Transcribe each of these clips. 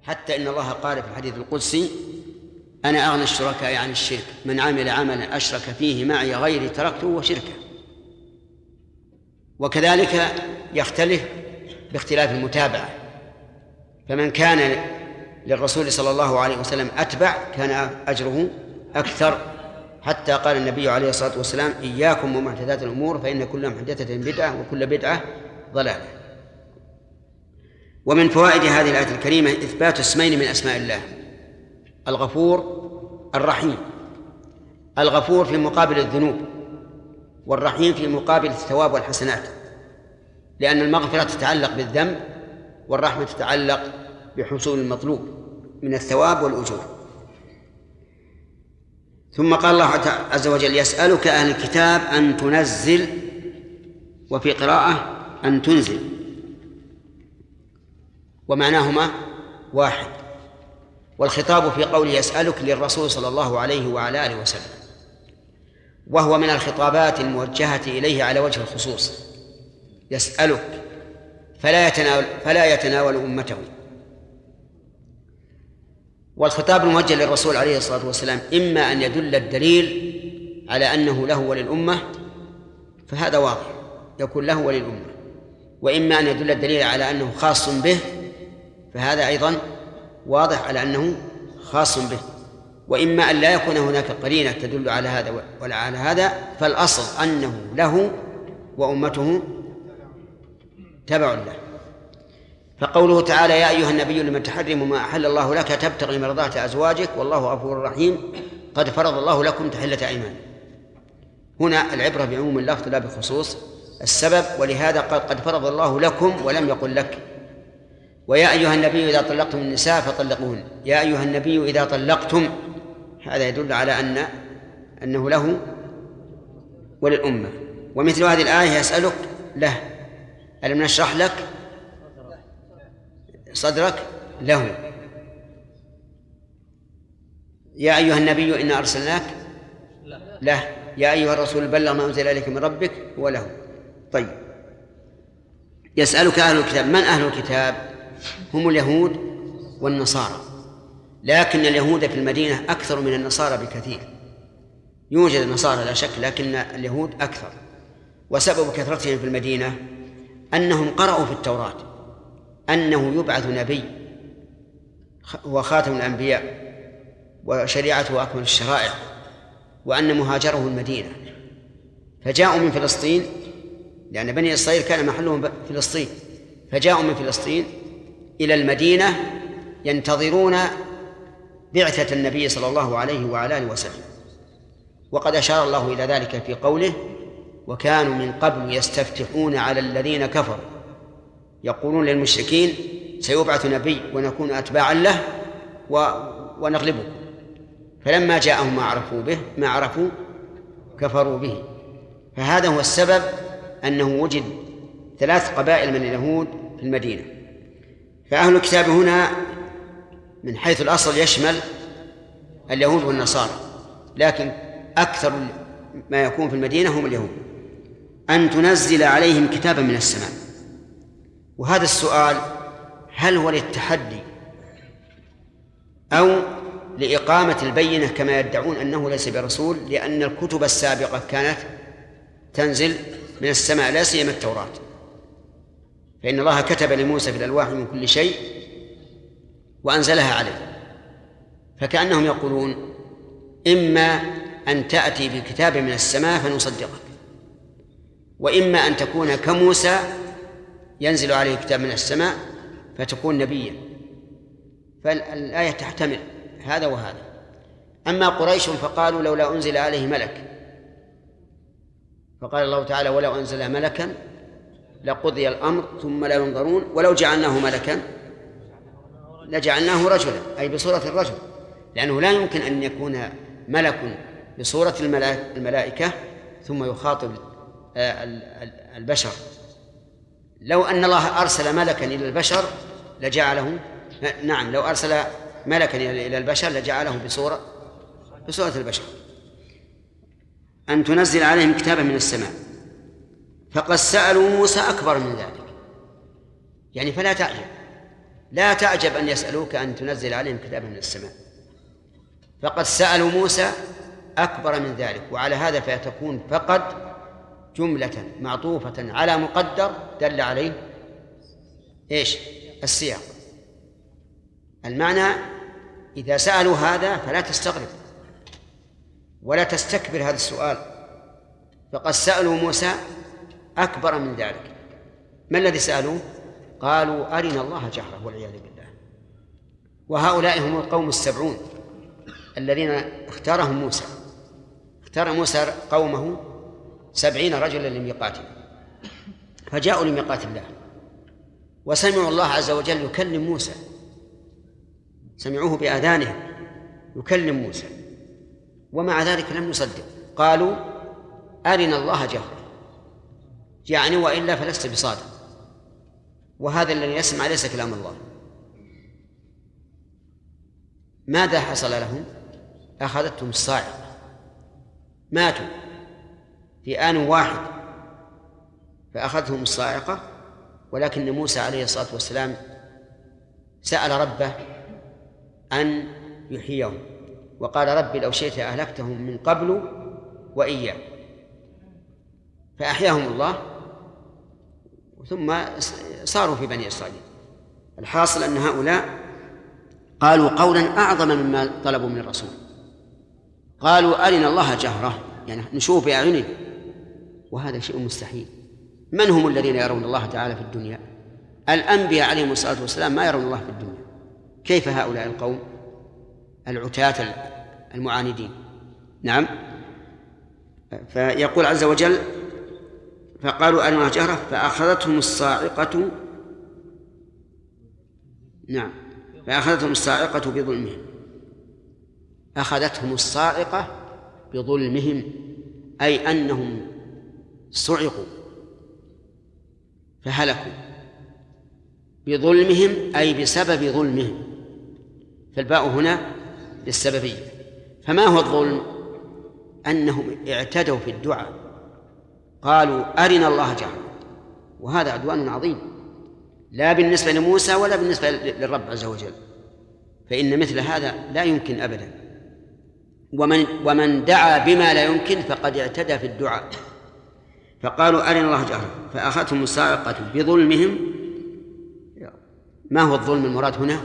حتى إن الله قال في الحديث القدسي: أنا أغنى الشركاء عن الشرك، من عمل عملا أشرك فيه معي غيري تركته وشركه. وكذلك يختلف باختلاف المتابعة، فمن كان للرسول صلى الله عليه وسلم أتبع كان أجره أكثر، حتى قال النبي عليه الصلاة والسلام: إياكم ومحدثات الأمور فإن كل محدثة بدعة وكل بدعة ضلالة. ومن فوائد هذه الآية الكريمة إثبات اسمين من أسماء الله: الغفور الرحيم. الغفور في مقابل الذنوب، والرحيم في مقابل الثواب والحسنات، لأن المغفرة تتعلق بالذنب والرحمة تتعلق بحصول المطلوب من الثواب والأجور. ثم قال الله عز وجل: يسألك أهل الكتاب أن تنزل، وفي قراءة أن تنزل، ومعناهما واحد. والخطاب في قوله يسألك للرسول صلى الله عليه وعلى آله وسلم، وهو من الخطابات الموجهة إليه على وجه الخصوص. يسألك فلا يتناول أمته. والخطاب الموجه للرسول عليه الصلاة والسلام إما أن يدل الدليل على أنه له وللأمة، فهذا واضح يكون له وللأمة، وإما أن يدل الدليل على أنه خاص به، فهذا أيضا واضح على أنه خاص به، وإما أن لا يكون هناك قرينة تدل على هذا ولا على هذا، فالأصل أنه له وأمته تبع له. فقوله تعالى: يا أيها النبي لمن تحرم ما أحل الله لك تبتغي مرضات أزواجك والله غفور رحيم قد فرض الله لكم تحلة أيمانكم. هنا العبرة بعموم اللفظ لا بخصوص السبب، ولهذا قال قد فرض الله لكم ولم يقل لك. ويا أيها النبي إذا طلقتم النساء فطلقوهن. يا أيها النبي إذا طلقتم، هذا يدل على أنه له وللأمة. ومثل هذه الآية يسألك له، ألم نشرح لك صدرك له. يا أيها النبي إنا أرسلناك له. يا أيها الرسول بلغ ما أنزل إليك من ربك وله. طيب، يسألك أهل الكتاب. من أهل الكتاب؟ هم اليهود والنصارى، لكن اليهود في المدينة أكثر من النصارى بكثير. يوجد النصارى لا شك، لكن اليهود أكثر. وسبب كثرتهم في المدينة أنهم قرأوا في التوراة أنه يبعث نبي هو خاتم الأنبياء وشريعته أكمل الشرائع، وأن مهاجره المدينة، فجاءوا من فلسطين، لأن بني إسرائيل كان محلهم فلسطين، فجاءوا من فلسطين إلى المدينة ينتظرون بعثة النبي صلى الله عليه وعلى آله وسلم. وقد أشار الله إلى ذلك في قوله: وكانوا من قبل يستفتحون على الذين كفروا يقولون للمشركين سيبعث نبي ونكون أتباعا له ونغلبكم، فلما جاءهم ما عرفوا كفروا به. فهذا هو السبب أنه وجد 3 قبائل من اليهود في المدينة. فأهل الكتاب هنا من حيث الأصل يشمل اليهود والنصارى، لكن أكثر ما يكون في المدينة هم اليهود. أن تنزل عليهم كتابا من السماء. وهذا السؤال هل هو للتحدي أو لإقامة البينة كما يدعون أنه ليس برسول، لأن الكتب السابقة كانت تنزل من السماء، لا سيما التوراة، فإن الله كتب لموسى في الألواح من كل شيء وأنزلها عليه. فكأنهم يقولون إما أن تأتي بكتاب من السماء فنصدقك، وإما أن تكون كموسى ينزل عليه كتاب من السماء فتكون نبيا. فالآية تحتمل هذا وهذا. أما قريش فقالوا لولا أنزل عليه ملك، فقال الله تعالى: ولو أنزل ملكا لقضي الأمر ثم لا ينظرون ولو جعلناه ملكا لجعلناه رجلا، أي بصورة الرجل، لأنه لا يمكن أن يكون ملك بصورة الملائكة ثم يخاطب البشر. لو أن الله أرسل ملكا إلى البشر لجعله، نعم، لو أرسل ملكا إلى البشر لجعله بصورة البشر. أن تنزل عليهم كتابا من السماء. فقد سألوا موسى أكبر من ذلك، يعني فلا تعجب، لا تعجب أن يسألوك أن تنزل عليهم كتابا من السماء، فقد سألوا موسى أكبر من ذلك، وعلى هذا فتكون فقد جملة معطوفة على مقدر دل عليه إيش؟ السياق. المعنى إذا سألوا هذا فلا تستغرب ولا تستكبر هذا السؤال، فقد سألوا موسى أكبر من ذلك. ما الذي سألوه؟ قالوا أرنا الله جهرة والعياذ بالله. وهؤلاء هم القوم 70 الذين اختارهم موسى. اختار موسى قومه 70 رجلا لميقاته، فجاءوا لميقات الله وسمعوا الله عز وجل يكلم موسى، سمعوه بآذانهم يكلم موسى، ومع ذلك لم يصدق. قالوا أرنا الله جهرة، يعني وإلا فلست بصادق، وهذا الذي يسمع ليس كلام الله. ماذا حصل لهم؟ أخذتهم الصاعقة، ماتوا في آن واحد فأخذتهم الصاعقة. ولكن موسى عليه الصلاة والسلام سأل ربه أن يحييهم، وقال رب لو شئت أهلكتهم من قبل وإياه، فأحياهم الله ثم صاروا في بني إسرائيل. الحاصل أن هؤلاء قالوا قولا أعظم مما طلبوا من الرسول، قالوا أرنا الله جهرة، يعني نشوف بأعيننا، وهذا شيء مستحيل. من هم الذين يرون الله تعالى في الدنيا؟ الأنبياء عليهم الصلاة والسلام ما يرون الله في الدنيا، كيف هؤلاء القوم العتاة المعاندين؟ نعم. فيقول عز وجل فقالوا أرنا الله جهرة فأخذتهم الصاعقة. نعم، فأخذتهم الصاعقة بظلمهم. أخذتهم الصاعقة بظلمهم، أي أنهم صعقوا فهلكوا بظلمهم، أي بسبب ظلمهم، فالباء هنا للسببية. فما هو الظلم؟ أنهم اعتدوا في الدعاء، قالوا أرنا الله جهرة، وهذا عدوان عظيم لا بالنسبة لموسى ولا بالنسبة للرب عز وجل، فإن مثل هذا لا يمكن أبدا. ومن دعا بما لا يمكن فقد اعتدى في الدعاء. فقالوا أرنا الله جهرة فأخذتهم الصاعقة بظلمهم. ما هو الظلم المراد هنا؟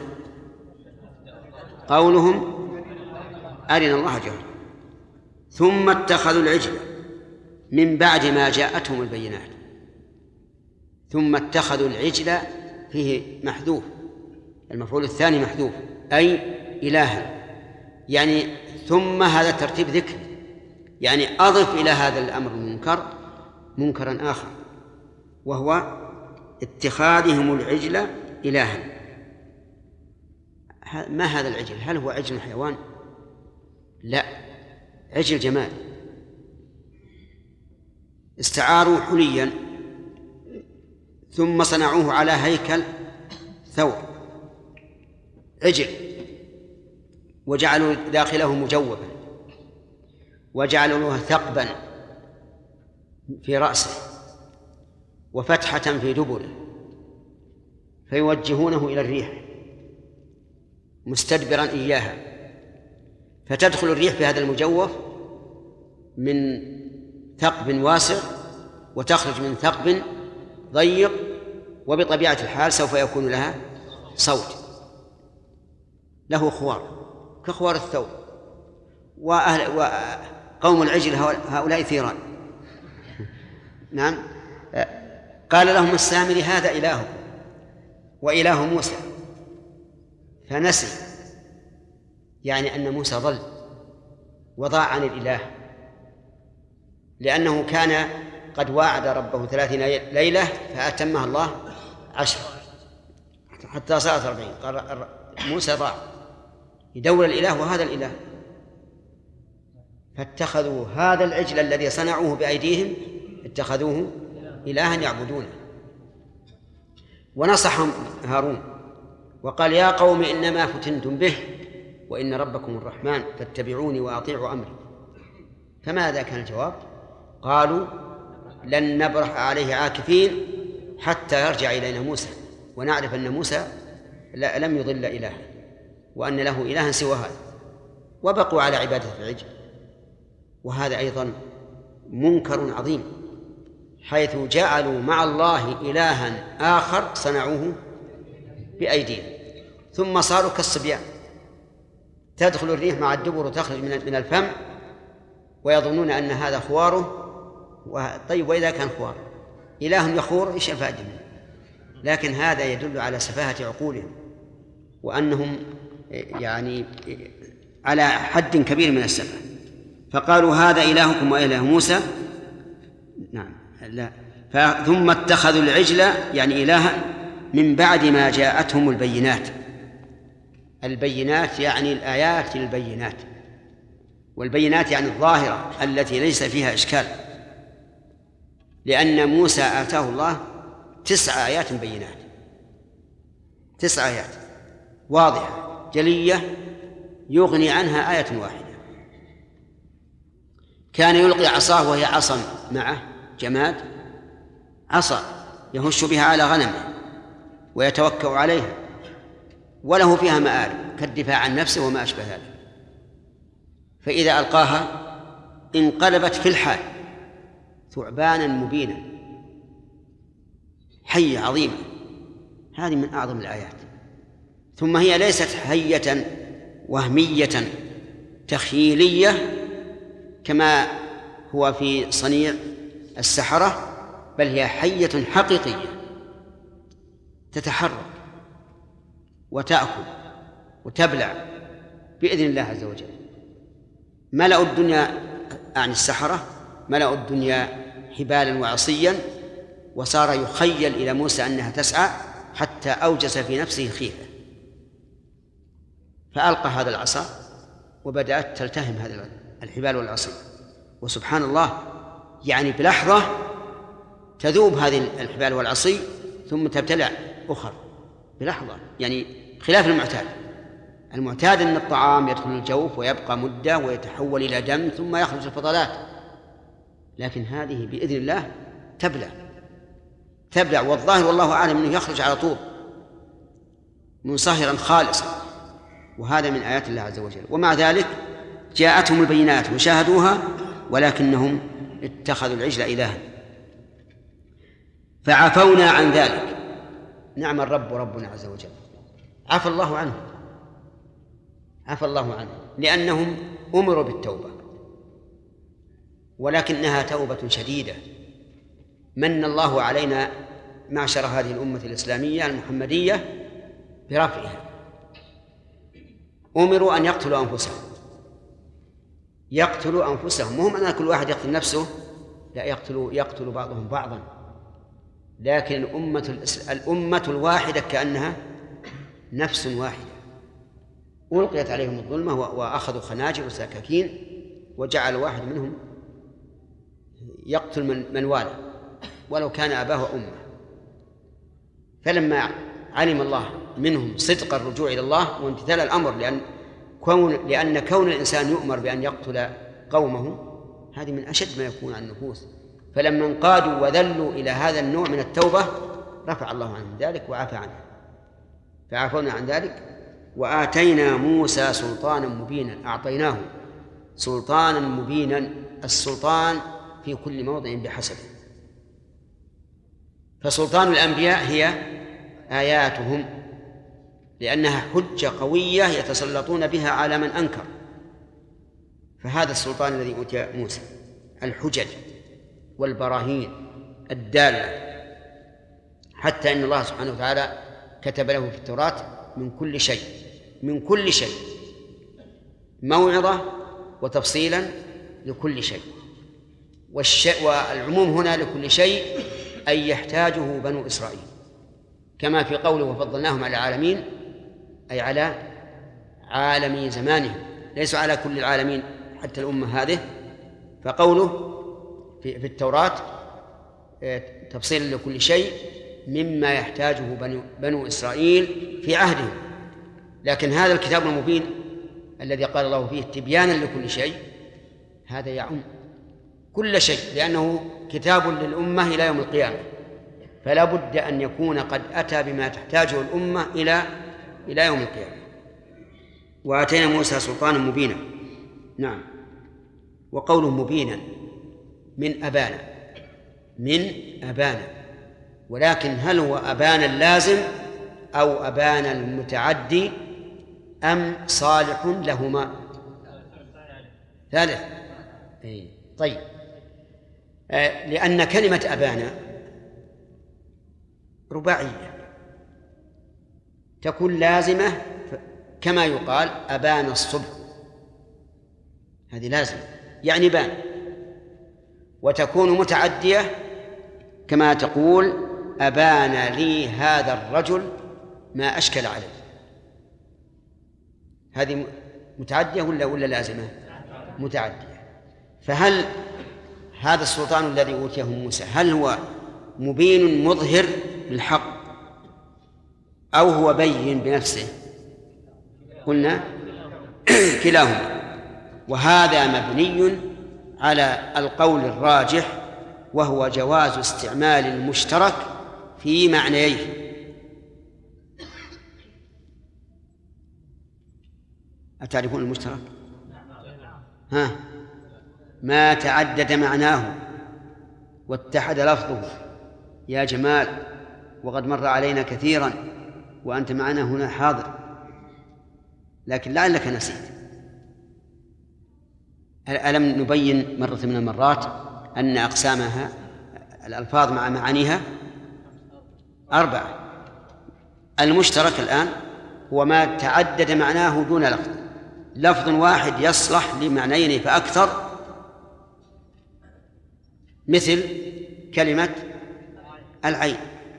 قولهم أرنا الله جهرة، ثم اتخذوا العجل من بعد ما جاءتهم البينات. ثم اتخذوا العجل فيه محذوف، المفعول الثاني محذوف، أي إلها، يعني ثم هذا ترتيب ذكر، يعني أضف إلى هذا الأمر المنكر منكرا آخر، وهو اتخاذهم العجل إلها. ما هذا العجل؟ هل هو عجل حيوان؟ لا، عجل جمال. استعاروا حليا ثم صنعوه على هيكل ثور عجل، وجعلوا داخله مجوفا، وجعلوا له ثقبا في رأسه وفتحة في دبره، فيوجهونه إلى الريح مستدبرا إياها، فتدخل الريح في هذا المجوف من ثقب واسع وتخرج من ثقب ضيق، وبطبيعة الحال سوف يكون لها صوت، له خوار كخوار الثور. وقوم العجل هؤلاء ثيران. نعم. قال لهم السامري هذا إلهكم وإله موسى، فنسي، يعني أن موسى ضل وضاع عن الإله، لأنه كان قد واعد ربه 30 ليلة فأتمها الله 10 حتى صارت 40. قال موسى ضاع يدور الإله وهذا الإله، فاتخذوا هذا العجل الذي صنعوه بأيديهم اتخذوه إلها يعبدونه. ونصحهم هارون وقال يا قوم إنما فتنتم به وإن ربكم الرحمن فاتبعوني وأطيعوا أمري. فماذا كان الجواب؟ قالوا لن نبرح عليه عاكفين حتى يرجع إلينا موسى ونعرف أن موسى لم يضل إلها، وأن له إلها سوى هذا، وبقوا على عبادة العجل. وهذا أيضا منكر عظيم، حيث جعلوا مع الله إلها آخر صنعوه بأيديهم، ثم صاروا كالصبيان، تدخل الريح مع الدبر وتخرج من الفم، ويظنون أن هذا خواره. طيب، وإذا كان خوار إله يخور، إيش الفائدة منه؟ لكن هذا يدل على سفاهة عقولهم، وأنهم يعني على حد كبير من السفه. فقالوا هذا إلهكم وإله موسى. نعم، لا. ثم اتخذوا العجل يعني إلها من بعد ما جاءتهم البينات. البينات يعني الآيات البينات، والبينات يعني الظاهرة التي ليس فيها إشكال، لأن موسى آتاه الله 9 آيات بينات، 9 آيات واضحة جلية يغني عنها آية واحدة. كان يلقي عصاه وهي عصا معه جماد، عصا يهش بها على غنمه ويتوكأ عليها، وله فيها مآرب كالدفاع عن نفسه وما أشبه ذلك. فإذا ألقاها انقلبت في الحال ثعبانا مبينا، حية عظيمة. هذه من أعظم الآيات. ثم هي ليست حية وهمية تخيلية كما هو في صنيع السحرة، بل هي حية حقيقية تتحرك وتأكل وتبلع بإذن الله عز وجل. ملأوا الدنيا عن السحرة، ملأوا الدنيا حبالا وعصيا، وصار يخيل إلى موسى أنها تسعى حتى أوجس في نفسه خيفة، فألقى هذا العصا وبدأت تلتهم هذه الحبال والعصي. وسبحان الله، يعني بلحظة تذوب هذه الحبال والعصي ثم تبتلع أخر بلحظة، يعني خلاف المعتاد أن الطعام يدخل الجوف ويبقى مدة ويتحول إلى دم ثم يخرج الفضلات، لكن هذه بإذن الله تبلع، والظاهر والله أعلم أنه يخرج على طول منصهرا خالصا. وهذا من آيات الله عز وجل. ومع ذلك جاءتهم البينات وشاهدوها، ولكنهم اتخذوا العجل إلها. فعفونا عن ذلك. نعم الرب ربنا عز وجل، عفى الله عنه لأنهم أمروا بالتوبة، ولكنها توبة شديدة. من الله علينا معشر هذه الأمة الإسلامية المحمدية برفعها. أمروا أن يقتلوا أنفسهم، مهم أن كل واحد يقتل نفسه، لا، يقتل بعضهم بعضا. لكن الأمة الواحدة كأنها نفس واحدة، ألقيت عليهم الظلمة وأخذوا خناجر وسكاكين، وجعل واحد منهم يقتل من والاه ولو كان أباه وأمه. فلما علم الله منهم صدق الرجوع إلى الله وامتثال الأمر، لأن كون الإنسان يؤمر بأن يقتل قومه هذه من أشد ما يكون عن النفوس، فلما انقادوا وذلوا إلى هذا النوع من التوبة رفع الله عنهم ذلك وعفى عنه. فعفونا عن ذلك. وآتينا موسى سلطانا مبينا، أعطيناه سلطانا مبينا. السلطان في كل موضع بحسبه. فسلطان الأنبياء هي آياتهم، لأنها حجة قوية يتسلطون بها على من أنكر. فهذا السلطان الذي أوتي موسى، الحجج والبراهين الدالة، حتى إن الله سبحانه وتعالى كتب له في التوراة من كل شيء موعظة وتفصيلا لكل شيء. والعموم هنا لكل شيء أي يحتاجه بنو إسرائيل، كما في قوله وفضلناهم على العالمين، أي على عالمي زمانهم، ليسوا على كل العالمين حتى الأمة هذه. فقوله في التوراة تفصيلا لكل شيء مما يحتاجه بنو إسرائيل في عهدهم. لكن هذا الكتاب المبين الذي قال الله فيه تبيانا لكل شيء، هذا يعم كل شيء، لأنه كتاب للأمة إلى يوم القيامة، فلا بد أن يكون قد أتى بما تحتاجه الأمة إلى إلى يوم القيامة. وآتينا موسى سلطانا مبينا. نعم. وقوله مبينا من أبانا، ولكن هل هو أبانا اللازم أو أبانا المتعدي أم صالح لهما؟ ثالث. طيب، لأن كلمة أبانا رباعية تكون لازمة، كما يقال أبان الصبح، هذه لازمة يعني بان، وتكون متعدية كما تقول أبان لي هذا الرجل ما أشكل عليه. هذه متعدية ولا لازمة؟ متعدية. فهل هذا السلطان الذي أوتيه موسى هل هو مبين مظهر للحق أو هو بين بنفسه؟ قلنا كلاهما، وهذا مبني على القول الراجح وهو جواز استعمال المشترك في معنييه. أتعرفون المشترك؟ ما تعدد معناه واتحد لفظه يا جمال، وقد مر علينا كثيرا وأنت معنا هنا حاضر، لكن لعلك نسيت. ألم نبين مرة من المرات أن أقسامها الألفاظ مع معانيها 4. المشترك الآن هو ما تعدد معناه دون لفظ، لفظ واحد يصلح لمعنيين فأكثر، مثل كلمة العين.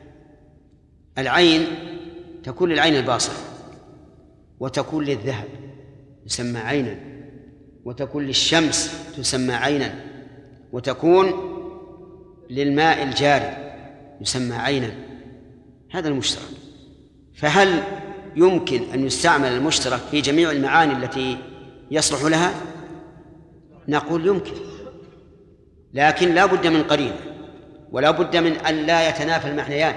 العين تكون للعين الباصرة، وتكون للذهب يسمى عينا، وتكون للشمس تسمى عينا، وتكون للماء الجاري يسمى عينا. هذا المشترك. فهل يمكن أن يستعمل المشترك في جميع المعاني التي يصلح لها؟ نقول يمكن، لكن لا بد من قرينة، ولا بد من أن لا يتنافى المعنيان.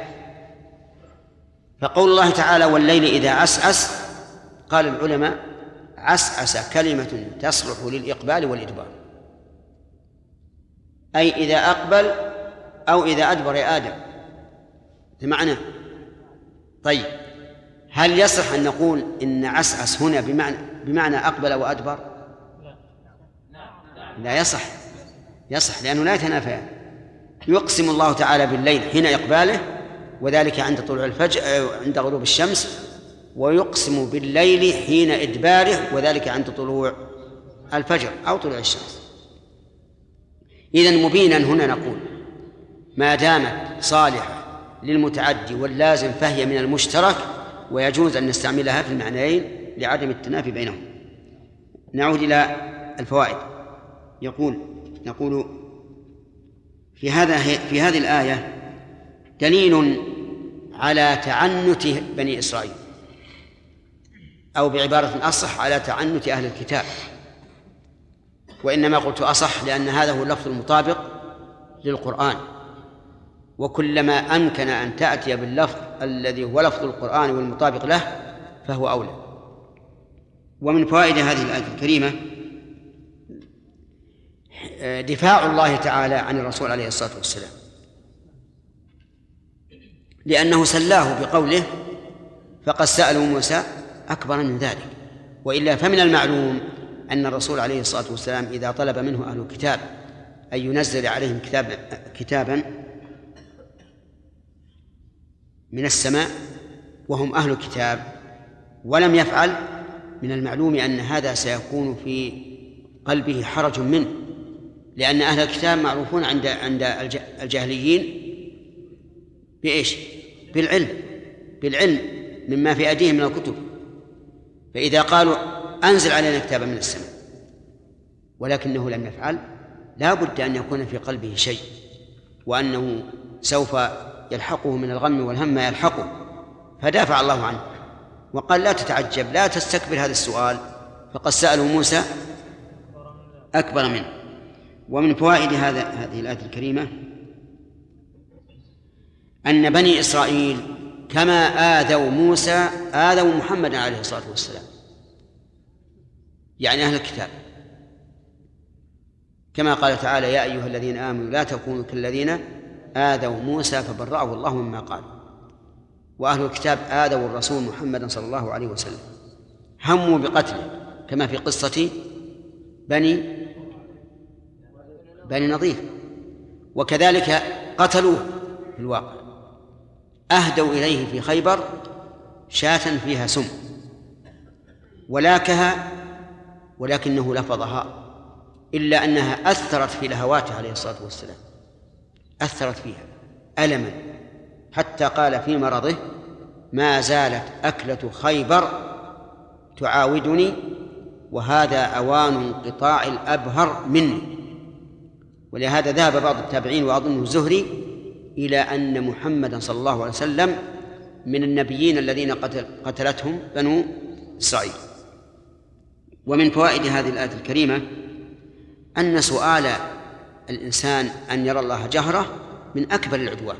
فقول الله تعالى والليل إذا عسعس، قال العلماء عسعس كلمة تصلح للإقبال والإدبار، أي إذا أقبل أو إذا أدبر يا آدم، بمعنى. طيب، هل يصح أن نقول إن عسعس هنا بمعنى أقبل وأدبر؟ لا يصح لأنه لا يتنافيان. يقسم الله تعالى بالليل حين إقباله، وذلك عند طلوع الفجر عند غروب الشمس، ويقسم بالليل حين إدباره، وذلك عند طلوع الفجر أو طلوع الشمس. إذن مبينا هنا نقول ما دامت صالحة للمتعدي واللازم فهي من المشترك، ويجوز أن نستعملها في المعنيين لعدم التنافي بينهم. نعود إلى الفوائد. نقول في هذه الآية دليل على تعنت بني إسرائيل، أو بعبارة أصح على تعنت أهل الكتاب، وإنما قلت أصح لأن هذا هو اللفظ المطابق للقرآن، وكلما أمكن أن تأتي باللفظ الذي هو لفظ القرآن والمطابق له فهو أولى. ومن فوائد هذه الآية الكريمة دفاع الله تعالى عن الرسول عليه الصلاة والسلام، لأنه سلاه بقوله فقد سألوا موسى أكبر من ذلك. وإلا فمن المعلوم أن الرسول عليه الصلاة والسلام إذا طلب منه أهل الكتاب أن ينزل عليهم كتابا من السماء وهم أهل الكتاب ولم يفعل، من المعلوم أن هذا سيكون في قلبه حرج منه، لأن أهل الكتاب معروفون عند الجاهليين بإيش؟ بالعلم مما في أيديهم من الكتب. فإذا قالوا أنزل علينا كتابا من السماء ولكنه لم يفعل، لا بد أن يكون في قلبه شيء، وأنه سوف يلحقه من الغم والهم ما يلحقه، فدافع الله عنه وقال لا تتعجب، لا تستكبر هذا السؤال، فقد سألوا موسى أكبر منه. ومن فوائد هذه الآية الكريمة أن بني إسرائيل كما آذوا موسى آذوا محمد عليه الصلاة والسلام، يعني أهل الكتاب، كما قال تعالى: يا أيها الذين آمنوا لا تكونوا كالذين آذوا موسى فبرأه الله مما قالوا. وأهل الكتاب آذوا الرسول محمد صلى الله عليه وسلم، هموا بقتله، كما في قصة بني نضير، وكذلك قتلوه في الواقع. أهدوا إليه في خيبر شاة فيها سم ولاكها، ولكنه لفظها، إلا أنها أثرت في لهواته عليه الصلاة والسلام، أثرت فيها ألما، حتى قال في مرضه: ما زالت أكلة خيبر تعاودني وهذا أوان انقطاع الأبهر مني. ولهذا ذهب بعض التابعين وأظنه الزهري إلى أن محمدا صلى الله عليه وسلم من النبيين الذين قتلتهم بنو إسرائيل. ومن فوائد هذه الآية الكريمة أن سؤال الإنسان أن يرى الله جهرة من أكبر العدوان،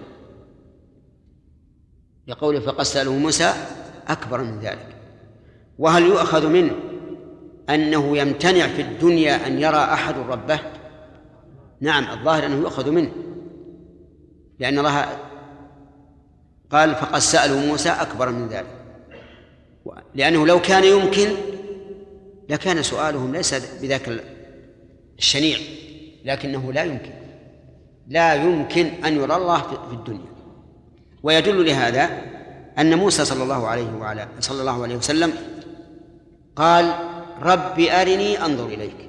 لقوله: فقد سأله موسى أكبر من ذلك. وهل يؤخذ منه أنه يمتنع في الدنيا أن يرى أحد ربه؟ نعم، الظاهر أنه يؤخذ منه، لأن الله قال: فقد سأله موسى أكبر من ذلك، لأنه لو كان يمكن لكان سؤالهم ليس بذاك الشنيع، لكنه لا يمكن أن يرى الله في الدنيا. ويدل لهذا أن موسى صلى الله عليه وسلم قال: رب أرني أنظر إليك.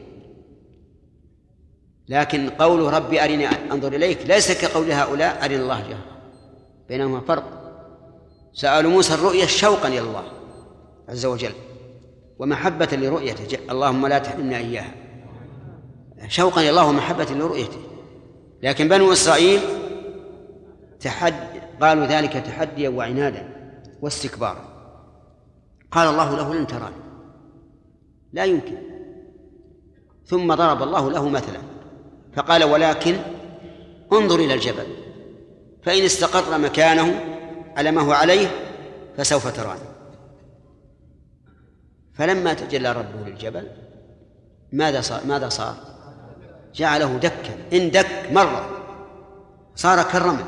لكن قول رب أرني أنظر إليك ليس كقول هؤلاء أرني الله جهرا، بينهما فرق. سأل موسى الرؤية شوقا إلى الله عز وجل ومحبة لرؤيته، اللهم لا تحرمنا إياها، شوقا إلى الله ومحبة لرؤيته. لكن بنو إسرائيل قالوا ذلك تحديا وعنادا واستكبارا. قال الله له: لن تراني، لا يمكن. ثم ضرب الله له مثلا فقال: ولكن انظر إلى الجبل فإن استقر مكانه على ما هو عليه فسوف تراني. فلما تجلى ربه للجبل ماذا صار؟ جعله دكا، إن دك مرة صار كالرمل،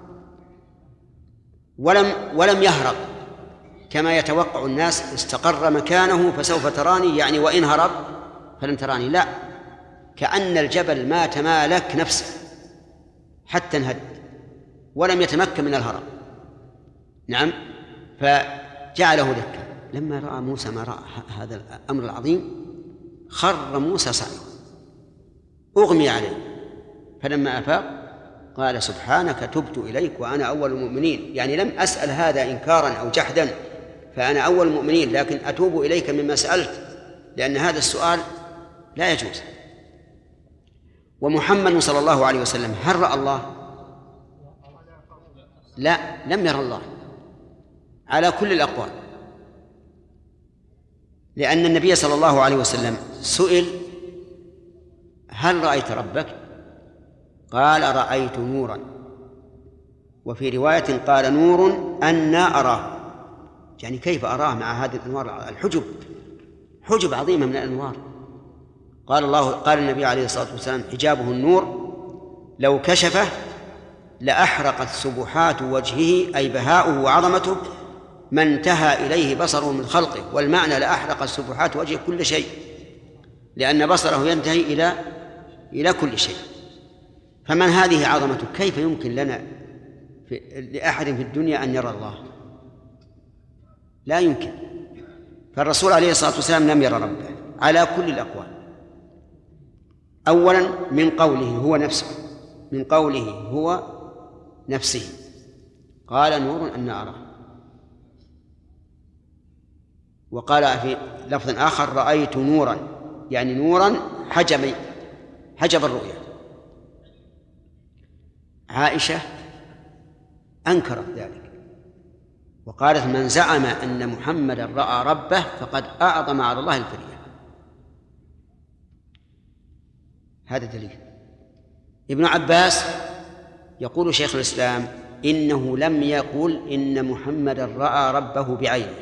ولم يهرب كما يتوقع الناس: استقر مكانه فسوف تراني، يعني وإن هرب فلن تراني. لا، كأن الجبل ما تمالك نفسه حتى انهد ولم يتمكن من الهرب. نعم، فجعله دكا. لما رأى موسى ما رأى هذا الأمر العظيم خر موسى صعقا، أغمي عليه. فلما أفاق قال: سبحانك تبت إليك وأنا أول المؤمنين، يعني لم أسأل هذا إنكارا أو جحدا، فأنا أول المؤمنين، لكن أتوب إليك مما سألت، لأن هذا السؤال لا يجوز. ومحمد صلى الله عليه وسلم هل رأى الله؟ لا، لم يرى الله على كل الأقوال، لأن النبي صلى الله عليه وسلم سئل: هل رأيت ربك؟ قال: رأيت نورا. وفي رواية قال: نور أنا أراه، يعني كيف أراه مع هذه الأنوار؟ حجب عظيمة من الأنوار. قال النبي عليه الصلاة والسلام: حجابه النور، لو كشفه لأحرقت سبحات وجهه، أي بهاؤه وعظمته، ما انتهى إليه بصره من خلقه. والمعنى لأحرقت سبحات وجهه كل شيء، لأن بصره ينتهي إلى كل شيء. فمن هذه عظمته كيف يمكن لأحد في الدنيا أن يرى الله؟ لا يمكن. فالرسول عليه الصلاة والسلام لم يرى ربه على كل الأقوال. أولا من قوله هو نفسه، من قوله هو نفسه قال: نور أن أراه. وقال في لفظ آخر: رأيت نورا، يعني نورا حجب الرؤية. عائشة أنكرت ذلك وقالت: من زعم أن محمدا رأى ربه فقد أعظم على الله الفرية. هذا دليل. ابن عباس يقول شيخ الإسلام إنه لم يقل إن محمدا رأى ربه بعينه،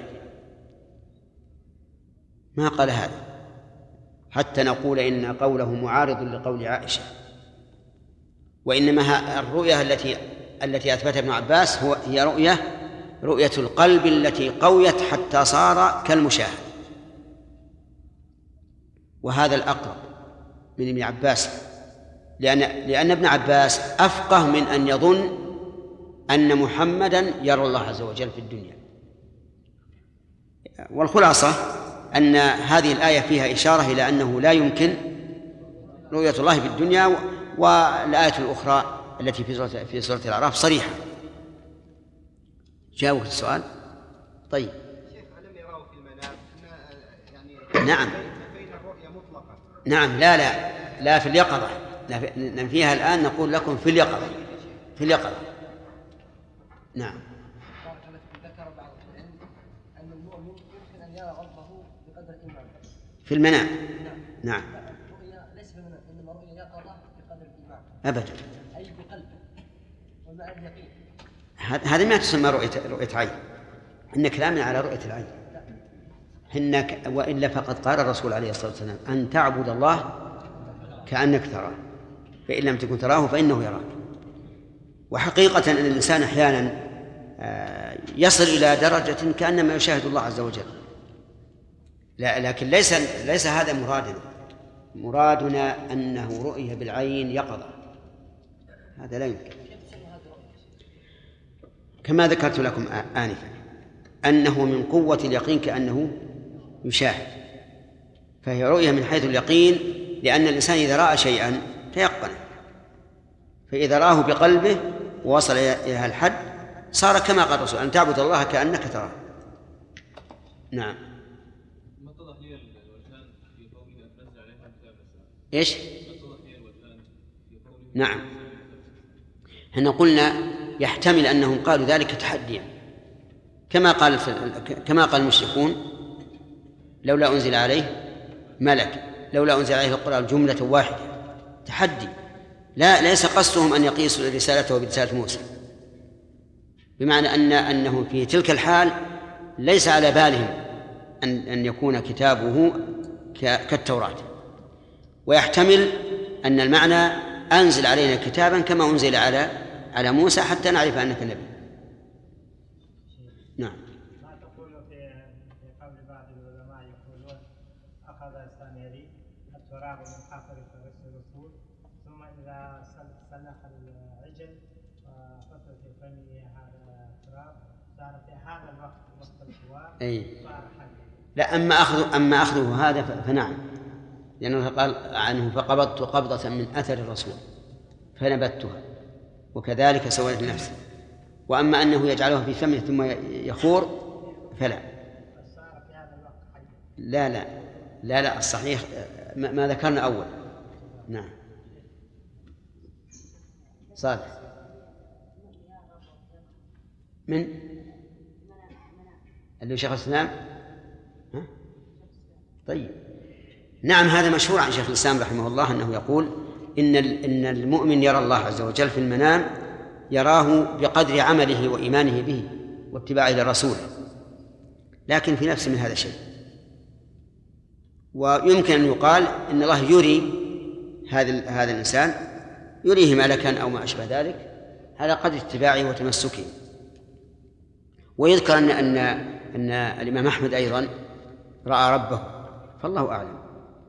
ما قال هذا حتى نقول إن قوله معارض لقول عائشة. وإنما الرؤية التي أثبتها ابن عباس هي رؤية القلب التي قويت حتى صار كالمشاهد، وهذا الأقرب من ابن عباس، لأن ابن عباس أفقه من أن يظن أن محمدا يرى الله عز وجل في الدنيا. والخلاصة أن هذه الآية فيها إشارة إلى أنه لا يمكن رؤية الله في الدنيا، والآية الأخرى التي في سورة الأعراف صريحة. جاوبت السؤال؟ طيب. شيخ ألم يراه في المنام؟ نعم. بين الرؤيا مطلقة. نعم. لا في اليقظة، نفيها الآن، نقول لكم في اليقظة. نعم. ذكر بعض العلم أن المؤمن يمكن أن يرى ربه بقدر الإيمان في المنام. نعم. الرؤيا ليس بالمنام، إنما رؤيا يقظة بقدر الإيمان. أبدا. أي بقلبه ومع اليقين. هذا ما تسمى رؤية عين، إن كلامنا على رؤية العين. وإلا فقد قال الرسول عليه الصلاة والسلام أن تعبد الله كأنك تراه، فإن لم تكن تراه فإنه يراك. وحقيقة أن الإنسان أحيانا يصل إلى درجة كأنما يشاهد الله عز وجل، لكن ليس هذا مرادنا أنه رؤية بالعين يقظة، هذا لا يمكن. كما ذكرت لكم آنفا أنه من قوة اليقين كأنه يشاهد، فهي رؤية من حيث اليقين، لأن الإنسان إذا رأى شيئا تيقن، فإذا رآه بقلبه ووصل إلى الحد صار كما قال الرسول أن تعبد الله كأنك تراه. نعم. ما اتضح لي الوجهان في قوله أنزل عليها كتاب السماء. إيش؟ ما اتضح لي الوجهان في قوله. نعم. احنا قلنا يحتمل أنهم قالوا ذلك تحديا، كما قال المشركون لولا أنزل عليه ملك، لولا أنزل عليه القرآن جملة واحدة، تحدي. ليس قصدهم أن يقيسوا رسالته برسالة موسى، بمعنى أنهم في تلك الحال ليس على بالهم أن يكون كتابه كالتوراة. ويحتمل أن المعنى أنزل علينا كتابا كما أنزل على موسى حتى نعرف أنك نبي. نعم. ما تقول في قول بعض العلماء يقولون أخذ السامري التراب من حفر الرسول، ثم إذا سلخ العجل وحط في فمه هذا التراب صار في هذا الوقت الحوار صار حجا. لا، أما أخذه هذا فنعم، لأنه قال عنه فقبضت قبضة من أثر الرسول فنبتها وكذلك سويت نفسي. وأما أنه يجعله في فمه ثم يخور فلا. لا الصحيح ما ذكرنا أول. نعم. صالح من اللي شيخ الإسلام. طيب. نعم، هذا مشهور عن شيخ الإسلام رحمه الله أنه يقول إن المؤمن يرى الله عز وجل في المنام، يراه بقدر عمله وإيمانه به واتباعه للرسول، لكن في نفس من هذا الشيء. ويمكن أن يقال إن الله يري هذا الإنسان، يريه ملكا أو ما أشبه ذلك على قدر اتباعه وتمسكه. ويذكر أن الإمام أحمد أيضا رأى ربه، فالله أعلم.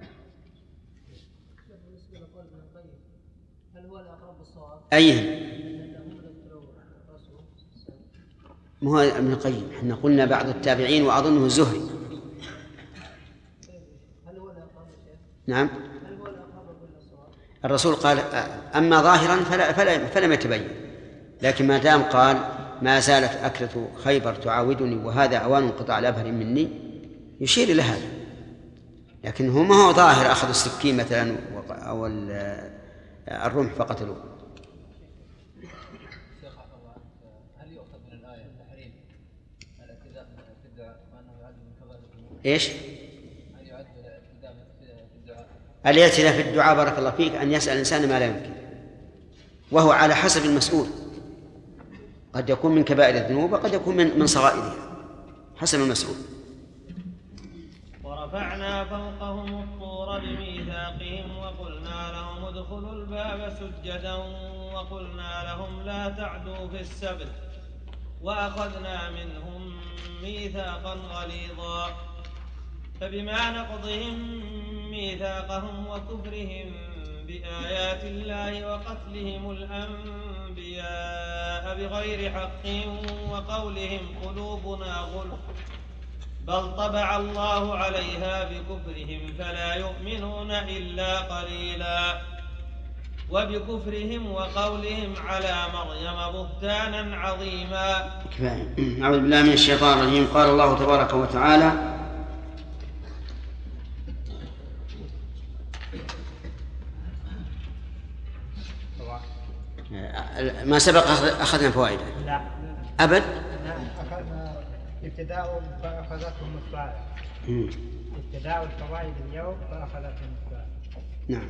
أيهم؟ ما هو ابن القيم، احنا قلنا بعض التابعين وأظنه الزهري. نعم. الرسول قال أما ظاهرا فلم يتبين، لكن ما دام قال ما زالت أكلة خيبر تعاودني وهذا أوان انقطاع الأبهر مني، يشير إلى هذا. لكن هو ما هو ظاهر أخذ السكين مثلا أو الرمح فقتلوه. إيش؟ الاعتداء في الدعاء بارك الله فيك أن يسأل الإنسان ما لا يمكن، وهو على حسب المسؤول. قد يكون من كبائر الذنوب وقد يكون من صغائرها حسب المسؤول. ورفعنا فوقهم الطور بميثاقهم وقلنا لهم ادخلوا الباب سجدا وقلنا لهم لا تعدوا في السبت وأخذنا منهم ميثاقا غليظا فبما نقضهم ميثاقهم وكفرهم بآيات الله وقتلهم الأنبياء بغير حق وقولهم قلوبنا غلف بل طبع الله عليها بكفرهم فلا يؤمنون إلا قليلا وبكفرهم وقولهم على مريم بهتانا عظيما. أعوذ بالله من الشيطان الرجيم. قال الله تبارك وتعالى: ما سبق أخذنا فوائده؟ لا أبد. أخذنا ابتداء فأخذتهم الصاعقة. ابتداء الفوائد اليوم فأخذتهم الصاعقة. نعم.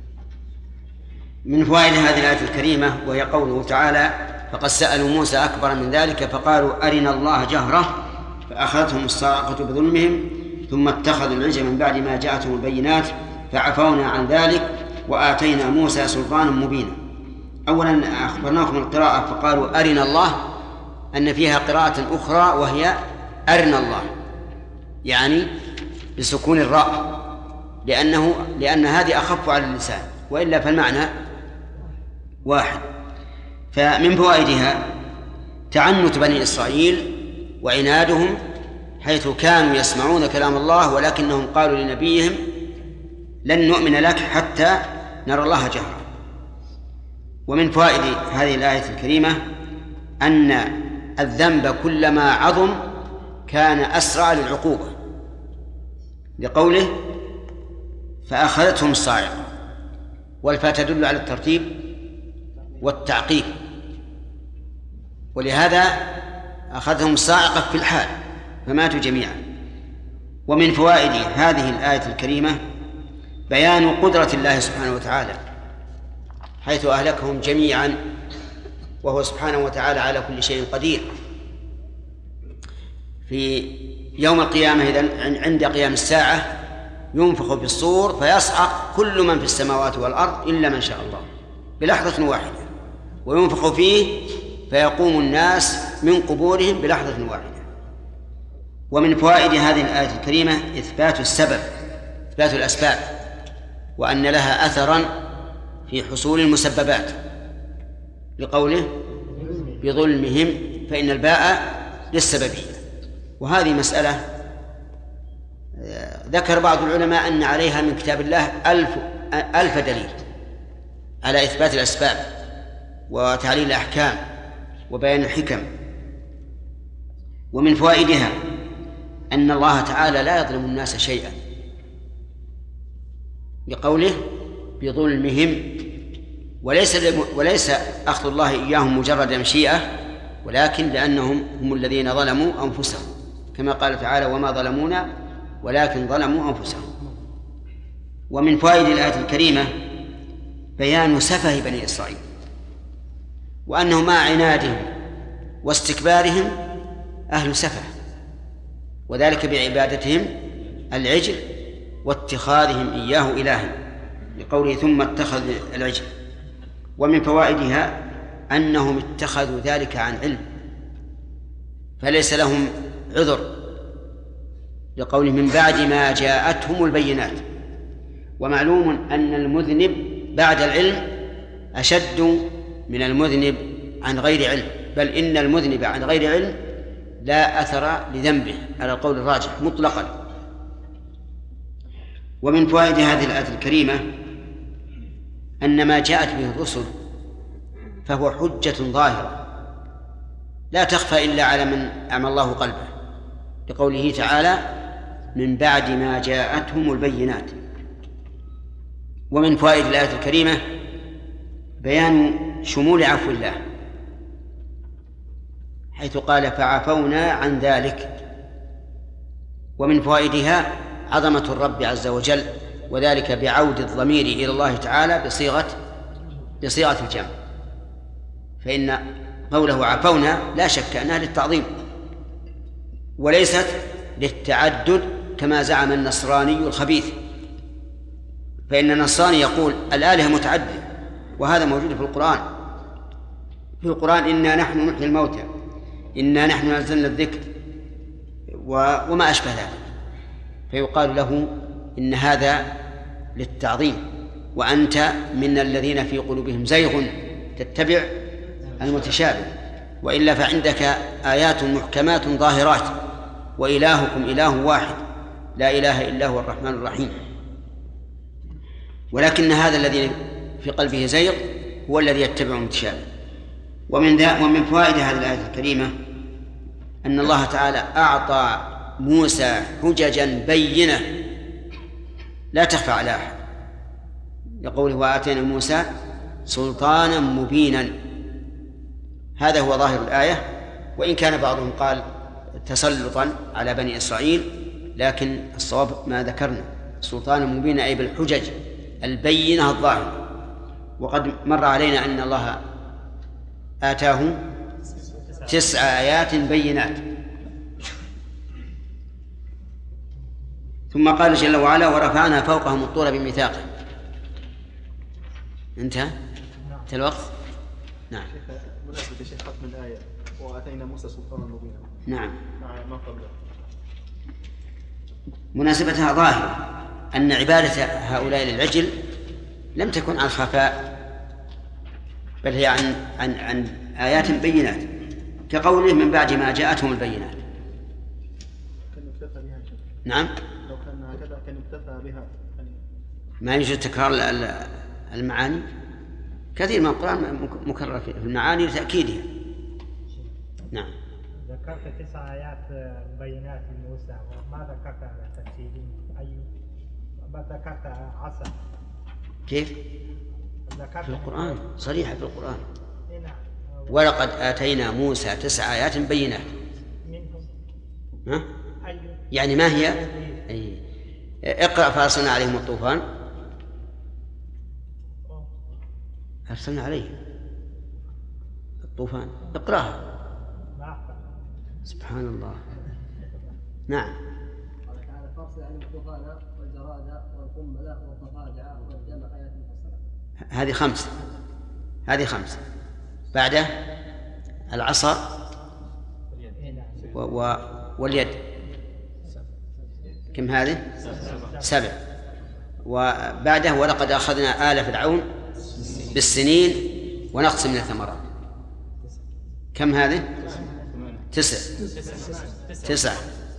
من فوائد هذه الآية الكريمة وهي قوله تعالى: فقد سألوا موسى أكبر من ذلك فقالوا أرنا الله جهرة فأخذتهم الصاعقة بظلمهم ثم اتخذوا العجل من بعد ما جاءتهم البينات فعفونا عن ذلك وآتينا موسى سلطانا مبينا. أولا أخبرناكم القراءة فقالوا أرنا الله أن فيها قراءة أخرى وهي أرنا الله، يعني بسكون الراء، لأن هذه أخف على اللسان، وإلا فالمعنى واحد. فمن فوائدها تعنت بني إسرائيل وعنادهم، حيث كانوا يسمعون كلام الله ولكنهم قالوا لنبيهم لن نؤمن لك حتى نرى الله جهرا. ومن فوائد هذه الآية الكريمة أن الذنب كلما عظم كان أسرع للعقوبة، لقوله فأخذتهم الصاعقة، والفاء تدل على الترتيب والتعقيب، ولهذا أخذهم الصاعقة في الحال فماتوا جميعا. ومن فوائد هذه الآية الكريمة بيان قدرة الله سبحانه وتعالى، حيث أهلكهم جميعا وهو سبحانه وتعالى على كل شيء قدير. في يوم القيامة إذن عند قيام الساعة ينفخ في الصور فيصعق كل من في السماوات والأرض إلا من شاء الله بلحظة واحدة، وينفخ فيه فيقوم الناس من قبورهم بلحظة واحدة. ومن فوائد هذه الآية الكريمة إثبات السبب، إثبات الأسباب، وأن لها أثرا في حصول المسببات، لقوله بظلمهم، فإن الباء للسببية. وهذه مسألة ذكر بعض العلماء أن عليها من كتاب الله 1000 دليل على إثبات الأسباب وتعليل الأحكام وبيان الحكم. ومن فوائدها أن الله تعالى لا يظلم الناس شيئا، لقوله بظلمهم، وليس أخذ الله إياهم مجرد مشيئة، ولكن لأنهم هم الذين ظلموا أنفسهم، كما قال تعالى وما ظلمونا ولكن ظلموا أنفسهم. ومن فوائد الآية الكريمة بيان سفه بني إسرائيل، وأنه مع عنادهم واستكبارهم أهل سفه، وذلك بعبادتهم العجل واتخاذهم إياه إلها، لقوله ثم اتخذ العجل. ومن فوائدها أنهم اتخذوا ذلك عن علم فليس لهم عذر، لقوله من بعد ما جاءتهم البينات. ومعلوم أن المذنب بعد العلم أشد من المذنب عن غير علم، بل إن المذنب عن غير علم لا أثر لذنبه على القول الراجح مطلقا. ومن فوائد هذه الآية الكريمة أن ما جاءت به الرسل فهو حجة ظاهرة لا تخفى إلا على من أعمى الله قلبه، لقوله تعالى من بعد ما جاءتهم البينات. ومن فوائد الآية الكريمة بيان شمول عفو الله، حيث قال فعفونا عن ذلك. ومن فوائدها عظمة الرب عز وجل، وذلك بعود الضمير إلى الله تعالى بصيغة الجمع، فإن قوله عفونا لا شك أنها للتعظيم وليست للتعدد كما زعم النصراني الخبيث، فإن النصراني يقول الآلهة متعددة، وهذا موجود في القرآن إنا نحن نحيي الموتى إنا نحن نزلنا الذكر وما أشبه ذلك، فيقال له إن هذا للتعظيم، وأنت من الذين في قلوبهم زيغ تتبع المتشابه، وإلا فعندك آيات محكمات ظاهرات وإلهكم إله واحد لا إله إلا هو الرحمن الرحيم. ولكن هذا الذي في قلبه زيغ هو الذي يتبع المتشابه. ومن فوائد هذه الآية الكريمة أن الله تعالى أعطى موسى حججا بينة لا تخفى على أحد، يقول وآتينا موسى سلطانا مبينا، هذا هو ظاهر الآية، وإن كان بعضهم قال تسلطا على بني إسرائيل، لكن الصواب ما ذكرنا سلطانا مبينا أي بالحجج البينة الظاهرة. وقد مر علينا أن الله آتاه 9 آيات بينات. ثم قال جل وعلا ورفعنا فوقهم الطور بميثاقه. انتهى الوقت. نعم. مناسبة يا شيخ ختم الآية وآتينا موسى سلطانا مبينا. نعم. ما قبله. مناسبتها ظاهرة أن عبادة هؤلاء للعجل لم تكن عن خفاء، بل هي عن آيات بينات، كقوله من بعد ما جاءتهم البينات. كان اكتفى بها شيء. نعم. لو كان هكذا كان اكتفى بها. ما يوجد تكرار المعاني، كثير من القرآن مكرر في المعاني لتأكيدها. نعم. ذكرت 9 آيات بينات لموسى، وما ذكرت على تفسير ما ذكرت عصا. كيف؟ ذكرت في القرآن صريحة في القرآن. نعم. ولقد آتينا موسى 9 آيات بينات. منهم يعني ما هي؟ أي. اقرأ فأرسلنا عليهم الطوفان. أرسلنا عليهم الطوفان، اقرأها. سبحان الله. نعم. قال تعالى فارسل عليهم الطوفان والجراد والقمل والضفادع والدم آيات مفصلة. هذه 5. بعده العصا واليد، كم هذه؟ 7. وبعده ولقد أخذنا آل فرعون بالسنين ونقص من الثمرات، كم هذه؟ 9.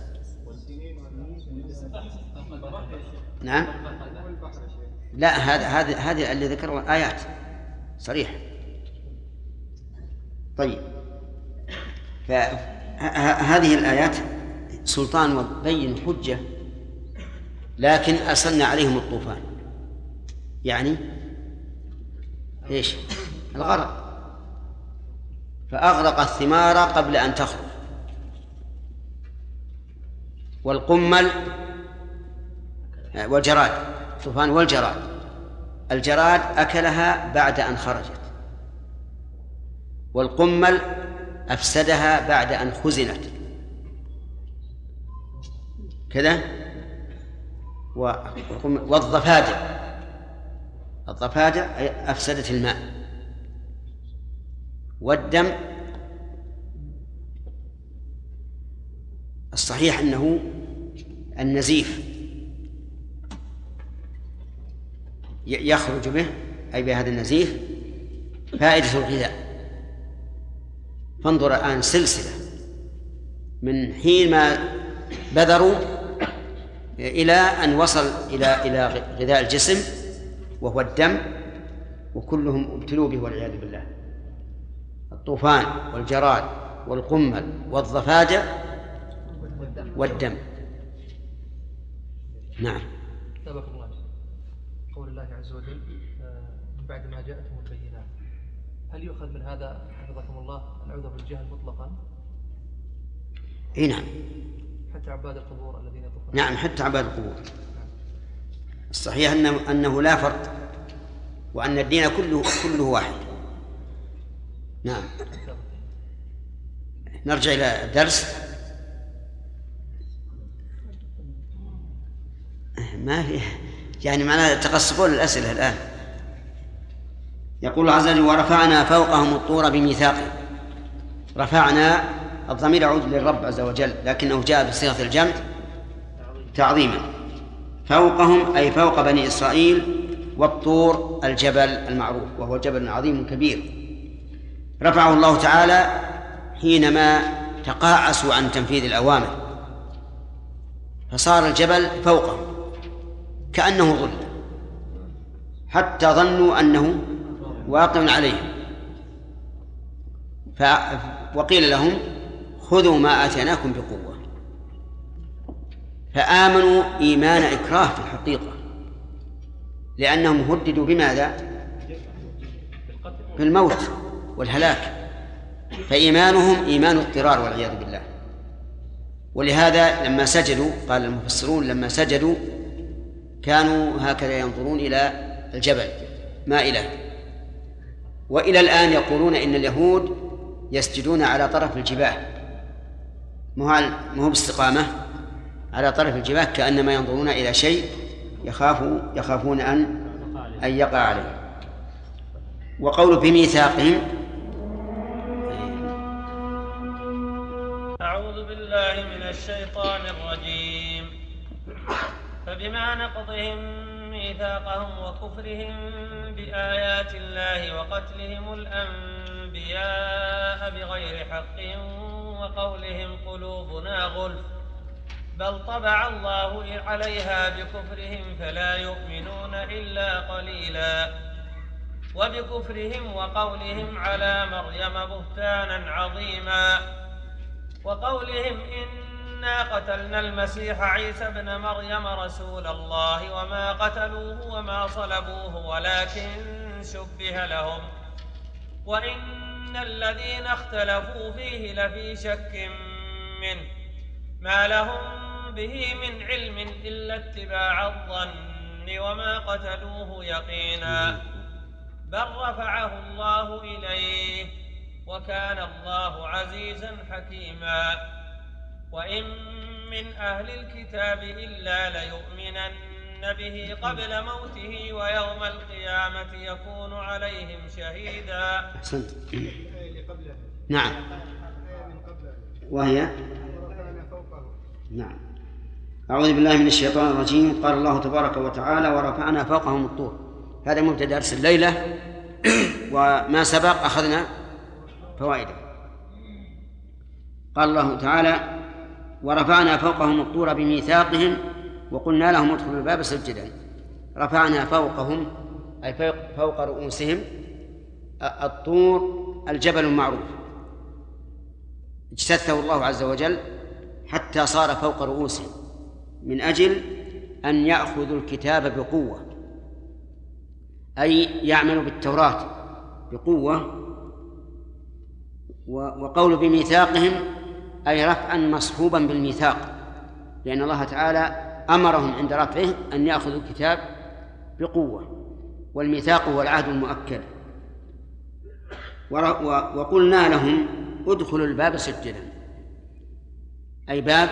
نعم. لا، هذه اللي ذكروا آيات صريح. طيب، فهذه الآيات سلطان وبين حجة، لكن أرسلنا عليهم الطوفان يعني إيش؟ الغرق، فأغرق الثمار قبل أن تخرج، والقمل والجراد، الطوفان والجراد، الجراد أكلها بعد أن خرجت، والقمل أفسدها بعد أن خزنت كذا، والضفادع أفسدت الماء، والدم الصحيح أنه النزيف يخرج به، أي بهذا النزيف فائدة الغذاء. فانظر الآن سلسلة من حين ما بذروا إلى أن وصل إلى غذاء الجسم وهو الدم، وكلهم ابتلوا به والعياذ بالله. الطوفان والجراد والقمل والضفادع والدم. نعم. تبارك الله. قول الله عز وجل من بعد ما جاءتهم البينات، هل يؤخذ من هذا حفظكم الله العذر بالجهل مطلقا؟ اي نعم. حتى عباد القبور الذين يطوفون. نعم، حتى عباد القبور. الصحيح أنه لا فرق، وأن الدين كله واحد. نعم. نرجع إلى الدرس. ما في يعني معناه تقصفون الأسئلة الآن. يقول الله عز وجل: ورفعنا فوقهم الطور بميثاقه. رفعنا الضمير يعود للرب عز وجل، لكنه جاء بصيغة الجمع تعظيما. فوقهم أي فوق بني إسرائيل، والطور الجبل المعروف وهو جبل عظيم كبير رفعه الله تعالى حينما تقاعسوا عن تنفيذ الأوامر، فصار الجبل فوقهم كأنه ظل، حتى ظنوا أنه واقع عليهم. وقيل لهم: خذوا ما آتيناكم بقوة. فآمنوا إيمان إكراه في الحقيقة، لأنهم هددوا بماذا؟ بالموت والهلاك، فإيمانهم إيمان اضطرار والعياذ بالله. ولهذا لما سجدوا، قال المفسرون لما سجدوا كانوا هكذا ينظرون إلى الجبل مائلة. وإلى الآن يقولون إن اليهود يسجدون على طرف الجباه، مو باستقامة، على طرف الجباه، كأنما ينظرون إلى شيء يخافون أن يقع عليه. وقول بميثاقهم: أعوذ بالله من الشيطان الرجيم. فبما نقضهم ميثاقهم وكفرهم بآيات الله وقتلهم الأنبياء بغير حق وقولهم قلوبنا غلف بل طبع الله عليها بكفرهم فلا يؤمنون إلا قليلا. وبكفرهم وقولهم على مريم بهتانا عظيما، وقولهم إنا قتلنا المسيح عيسى ابن مريم رسول الله وما قتلوه وما صلبوه ولكن شبه لهم، وإن الذين اختلفوا فيه لفي شك منه ما لهم به من علم إلا اتباع الظن وما قتلوه يقينا بل رفعه الله إليه وكان الله عزيزا حكيما. وإن من أهل الكتاب إلا ليؤمنن به قبل موته ويوم القيامة يكون عليهم شهيدا. أحسنت. نعم. وهي نعم. أعوذ بالله من الشيطان الرجيم. قال الله تبارك وتعالى: ورفعنا فوقهم الطور. هذا مبتدأ درس الليلة، وما سبق أخذنا فوائده. قال الله تعالى: ورفعنا فوقهم الطور بميثاقهم وقلنا لهم ادخلوا الباب سجدا. رفعنا فوقهم أي فوق رؤوسهم الطور الجبل المعروف، اجتثه الله عز وجل حتى صار فوق رؤوسهم من أجل أن يأخذوا الكتاب بقوة، أي يعملوا بالتوراة بقوة. وقول بميثاقهم أي رفعا مصحوبا بالميثاق، لأن الله تعالى أمرهم عند رفعه أن يأخذوا الكتاب بقوة، والميثاق هو العهد المؤكد. وقلنا لهم ادخلوا الباب سجدا، أي باب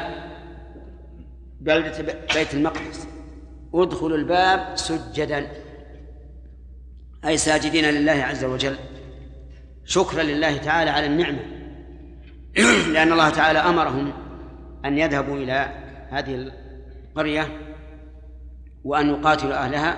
بلدة بيت المقدس، ادخلوا الباب سجدا أي ساجدين لله عز وجل، شكرا لله تعالى على النعمة، لأن الله تعالى أمرهم أن يذهبوا إلى هذه القرية وأن يقاتلوا أهلها،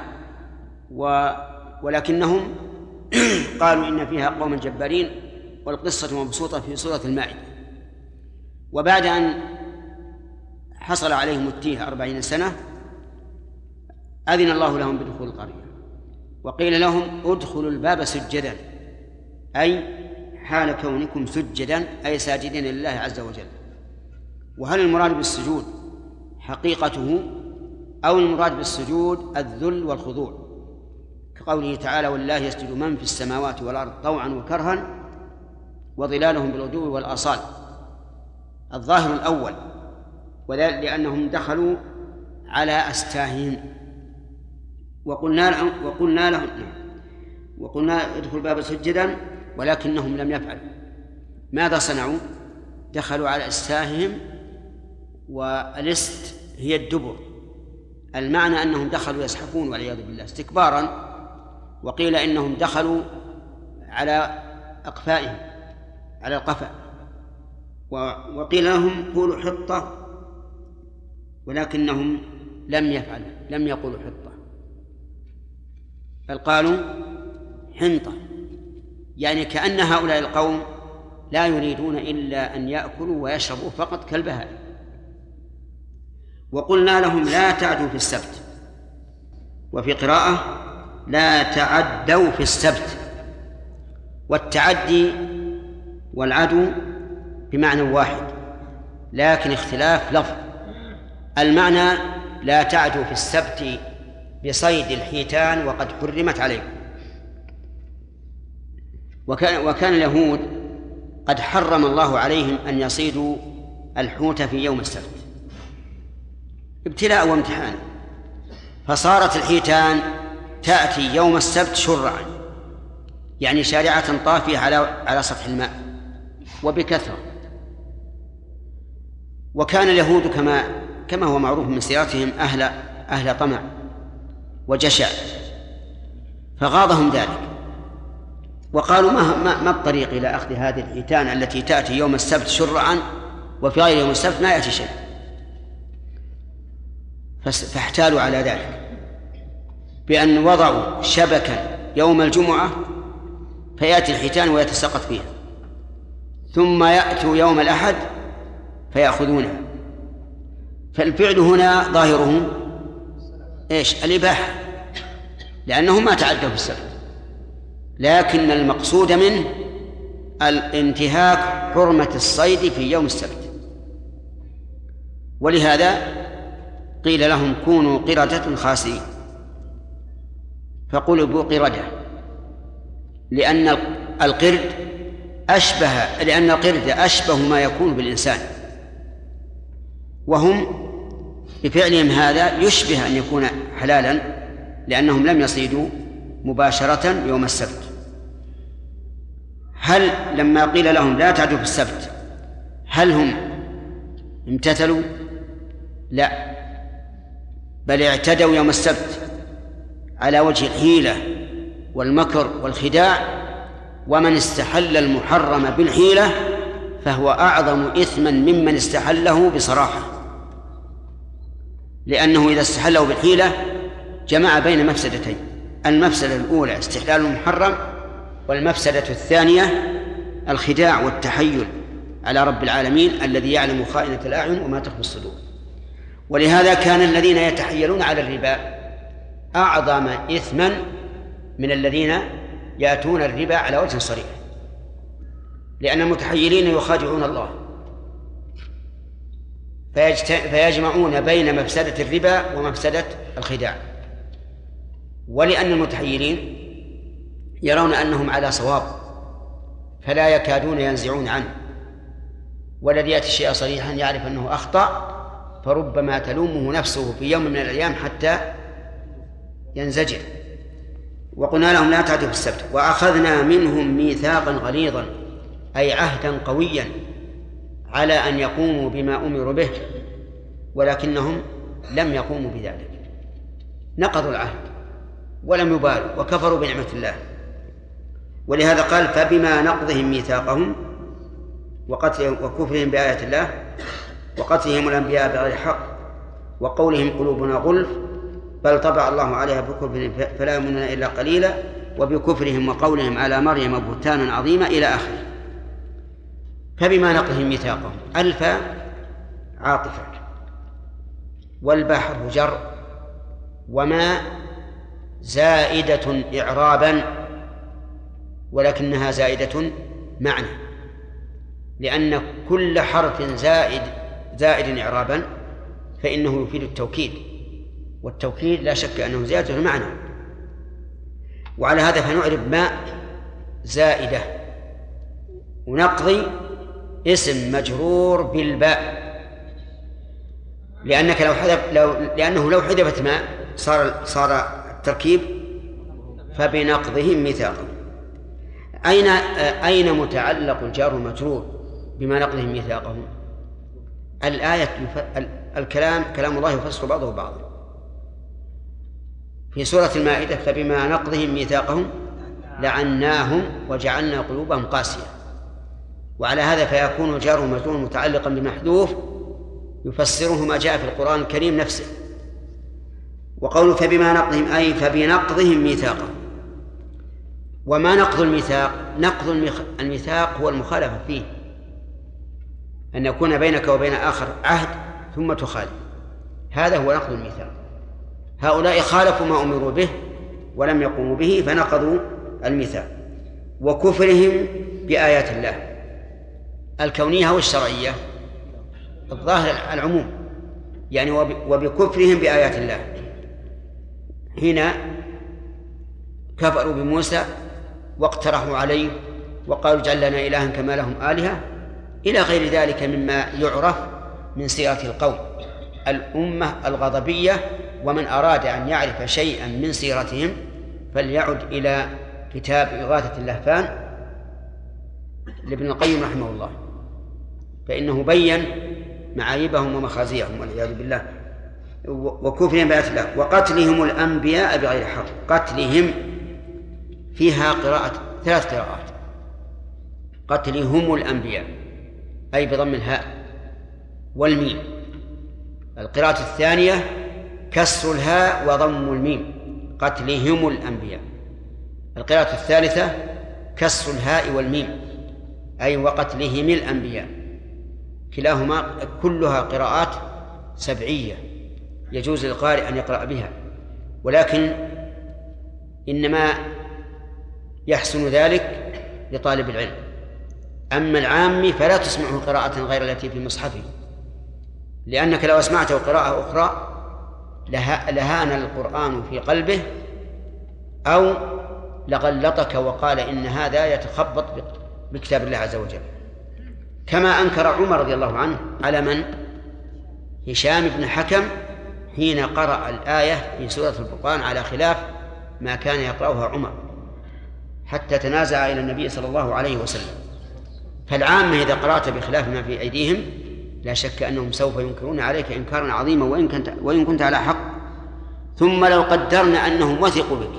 ولكنهم قالوا إن فيها قوما جبارين، والقصة مبسوطة في سورة المائدة. وبعد أن حصل عليهم التيه 40 سنة أذن الله لهم بدخول القرية، وقيل لهم ادخلوا الباب سجدا، أي حال كونكم سجدا أي ساجدين لله عز وجل. وهل المراد بالسجود حقيقته أو المراد بالسجود الذل والخضوع، كقوله تعالى: ولله يسجد من في السماوات والأرض طوعا وكرها وظلالهم بالغدو والآصال؟ الظاهر الأول، وذلك لأنهم دخلوا على أستاههم. وقلنا لهم ادخلوا الباب سجدا، ولكنهم لم يفعلوا. ماذا صنعوا؟ دخلوا على أستاههم، والست هي الدبر. المعنى أنهم دخلوا يزحفون والعياذ بالله استكبارا، وقيل إنهم دخلوا على أقفائهم على القفا، وقيل لهم قولوا حطة، ولكنهم لم يفعلوا، لم يقولوا حطة، بل قالوا حنطة، يعني كأن هؤلاء القوم لا يريدون إلا أن يأكلوا ويشربوا فقط كالبهائم. وقلنا لهم لا تعدوا في السبت، وفي قراءة لا تعدوا في السبت. والتعدي والعدو بمعنى واحد لكن اختلاف لفظ. المعنى لا تعدوا في السبت بصيد الحيتان وقد حرمت عليكم. وكان اليهود قد حرم الله عليهم أن يصيدوا الحوت في يوم السبت ابتلاء وامتحان، فصارت الحيتان تأتي يوم السبت شرعا، يعني شارعة طافية على سطح الماء وبكثرة. وكان اليهود كما هو معروف من سيرتهم أهل طمع وجشع، فغاضهم ذلك، وقالوا ما الطريق إلى أخذ هذه الحيتان التي تأتي يوم السبت شرعا وفي غير يوم السبت ما يأتي شيء. فاحتالوا على ذلك بأن وضعوا شبكا يوم الجمعة فيأتي الحيتان ويتساقط فيها، ثم يأتوا يوم الأحد فيأخذونها. فالفعل هنا ظاهره إيش؟ الإباحة، لأنهم ما تعدوا في السبت، لكن المقصود منه الانتهاك حرمة الصيد في يوم السبت. ولهذا قيل لهم كونوا قردة خاسئين، فقلبوا قردة، لأن القرد أشبه ما يكون بالإنسان، وهم بفعلهم هذا يشبه أن يكون حلالا لأنهم لم يصيدوا مباشرة يوم السبت. هل لما قيل لهم لا تعدوا في السبت هل هم امتثلوا؟ لا، بل اعتدوا يوم السبت على وجه الحيلة والمكر والخداع. ومن استحل المحرم بالحيلة فهو أعظم إثما ممن استحله بصراحة، لأنه إذا استحله بالحيلة جمع بين مفسدتين: المفسدة الأولى استحلال المحرم، والمفسدة الثانية الخداع والتحيل على رب العالمين الذي يعلم خائنة الأعين وما تخفي الصدور. ولهذا كان الذين يتحيلون على الربا أعظم إثما من الذين يأتون الربا على وجه صريح، لأن المتحيلين يخادعون الله فيجمعون بين مفسدة الربا ومفسدة الخداع. ولأن المتحيلين يرون أنهم على صواب فلا يكادون ينزعون عنه، والذي يأتي الشيء صريحا يعرف أنه أخطأ فربما تلومه نفسه في يوم من الأيام حتى ينزجر. وقلنا لهم لا تعدوا في السبت، وأخذنا منهم ميثاقا غليظا، أي عهدا قويا على أن يقوموا بما أمروا به، ولكنهم لم يقوموا بذلك، نقضوا العهد ولم يبالوا وكفروا بنعمة الله. ولهذا قال فبما نقضهم ميثاقهم وكفرهم بآيات الله وقتلهم الأنبياء بغير حق وقولهم قلوبنا غلف بل طبع الله عليها بكفرهم فلا يؤمنون إلا قليلا وبكفرهم وقولهم على مريم بهتانا عظيما إلى آخره. فبما نقضهم ميثاقهم ألف عاطفة، والبحر جر، وما زائدة إعرابا ولكنها زائدة معنى، لأن كل حرف زائد إعرابا فإنه يفيد التوكيد، والتوكيد لا شك أنه زيادة المعنى. وعلى هذا فنعرب ما زائدة، ونقضي اسم مجرور بالباء، لأنه لو حذفت ما صار التركيب فبنقضهم ميثاقا. أين متعلق الجار والمجرور بما نقضهم ميثاقهم. الآية كلام الله يفسر بعضه بعضا. في سورة المائدة فبما نقضهم ميثاقهم لعناهم وجعلنا قلوبهم قاسية، وعلى هذا فيكون جار ومجرور متعلقا بمحذوف يفسره ما جاء في القرآن الكريم نفسه. وقوله فبما نقضهم أي فبنقضهم ميثاقهم. وما نقض الميثاق؟ نقض الميثاق هو المخالفة فيه، أن يكون بينك وبين آخر عهد ثم تخالف، هذا هو نقض الميثاق. هؤلاء خالفوا ما أمروا به ولم يقوموا به فنقضوا الميثاق. وكفرهم بآيات الله الكونية والشرعية، الظاهر العموم يعني، وبكفرهم بآيات الله حين كفروا بموسى واقترحوا عليه وقالوا اجعل لنا إلها كما لهم آلهة إلى غير ذلك مما يعرف من سيرة القوم الأمة الغضبية. ومن أراد أن يعرف شيئا من سيرتهم فليعد إلى كتاب إغاثة اللهفان لابن القيم رحمه الله، فإنه بين معايبهم ومخازيهم والعياذ بالله. وكفرهم بآيات الله وقتلهم الأنبياء بغير حق. قتلهم فيها ثلاث قراءات: قتلهم الأنبياء أي بضم الهاء والميم. القراءة الثانية كسر الهاء وضم الميم، قتلهم الأنبياء. القراءة الثالثة كسر الهاء والميم أي وقتلهم الأنبياء. كلاهما كلها قراءات سبعية يجوز للقارئ أن يقرأ بها، ولكن إنما يحسن ذلك لطالب العلم. أما العام فلا تسمعه قراءة غير التي في مصحفه، لأنك لو أسمعته قراءة أخرى لهان القرآن في قلبه أو لغلطك وقال إن هذا يتخبط بكتاب الله عز وجل، كما أنكر عمر رضي الله عنه على من؟ هشام بن حكم حين قرأ الآية في سورة الفرقان على خلاف ما كان يقرأها عمر حتى تنازع إلى النبي صلى الله عليه وسلم. فالعامة إذا قرأت بخلاف ما في أيديهم لا شك أنهم سوف ينكرون عليك إنكارا عظيما وإن كنت على حق. ثم لو قدرنا أنهم وثقوا بك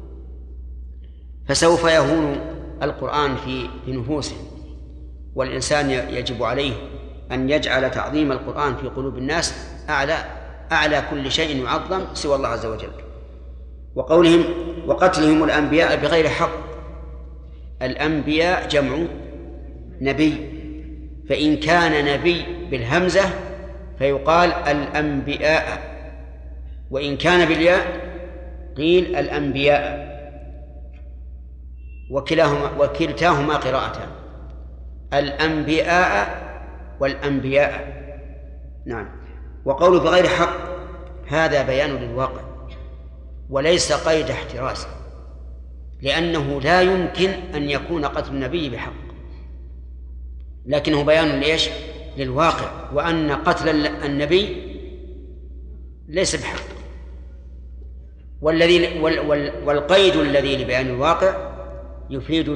فسوف يهون القرآن في نفوسهم، والإنسان يجب عليه أن يجعل تعظيم القرآن في قلوب الناس أعلى كل شيء يعظم سوى الله عز وجل. وقولهم وقتلهم الأنبياء بغير حق. الأنبياء جمع نبي، فإن كان نبي بالهمزة فيقال الأنبياء، وإن كان بالياء قيل الأنبياء، وكلتاهما قراءتان، الأنبياء والأنبياء. نعم. وقوله بغير حق هذا بيان للواقع وليس قيد احتراز، لأنه لا يمكن أن يكون قتل النبي بحق، لكنه بيان ليش؟ للواقع، وأن قتل النبي ليس بحق. والقيد الذي لبيان الواقع يفيد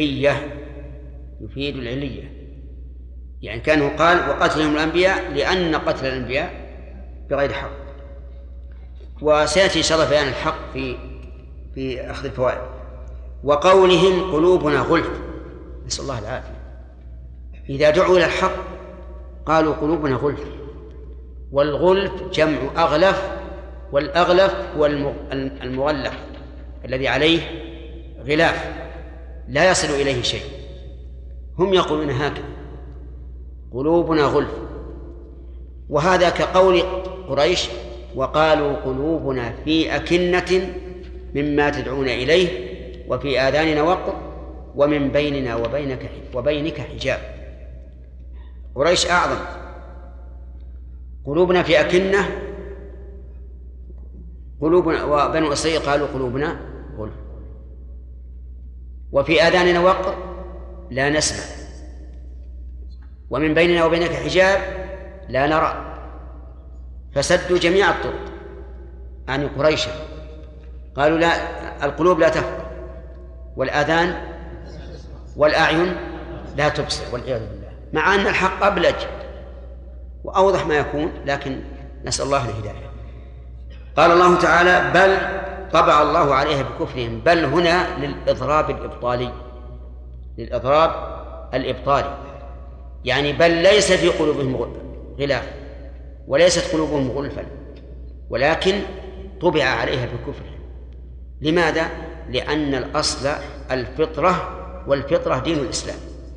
العلية، يعني كانه قال وقتلهم الأنبياء لأن قتل الأنبياء بغير حق. وسيأتي إن شاء الله بيان الحق في أخذ الفوائد. وقولهم قلوبنا غلف، نسأل الله العافية. إذا دعوا إلى الحق قالوا قلوبنا غلف، والغلف جمع أغلف، والأغلف هو المغلف الذي عليه غلاف لا يصل إليه شيء. هم يقولون هكذا قلوبنا غلف، وهذا كقول قريش وقالوا قلوبنا في أكنة مما تدعون إليه وفي آذاننا وقر ومن بيننا وبينك حجاب. قريش أعظم، قلوبنا في أكنة، قلوبنا، وبنو إسرائيل قالوا قلوبنا غلف، وفي آذاننا وقر لا نسمع، ومن بيننا وبينك حجاب لا نرى. فسدوا جميع الطرق عن قريش، قالوا لا، القلوب لا تفقه والآذان والأعين لا تبصر والعياذ بالله. مع أن الحق أبلج وأوضح ما يكون، لكن نسأل الله الهداية. قال الله تعالى: بل طبع الله عليها بكفرهم. بل هنا للإضراب الإبطالي، للإضراب الإبطالي، يعني بل ليس في قلوبهم غلاف وليست قلوبهم غلفا، ولكن طبع عليها بكفرهم. لماذا؟ لأن الأصل الفطرة، والفطرة دين الإسلام،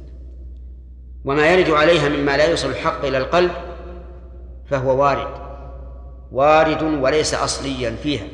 وما يرد عليها مما لا يوصل الحق إلى القلب فهو وارد وليس أصليا فيها.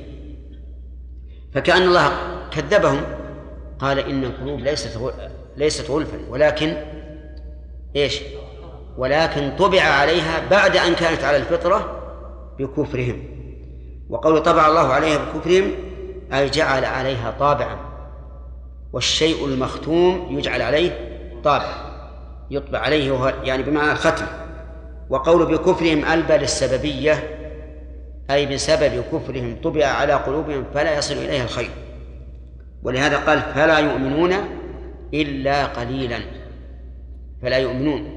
فكأن الله كذبهم، قال إن القلوب ليست غلفا، ولكن إيش؟ ولكن طبع عليها بعد أن كانت على الفطرة بكفرهم. وقول طبع الله عليها بكفرهم أي جعل عليها طابعا، والشيء المختوم يجعل عليه طابع، يطبع عليه يعني بمعنى الختم. وقول بكفرهم ألبى للسببية، أي بسبب كفرهم طبع على قلوبهم فلا يصل إليها الخير. ولهذا قال: فلا يؤمنون إلا قليلا، فلا يؤمنون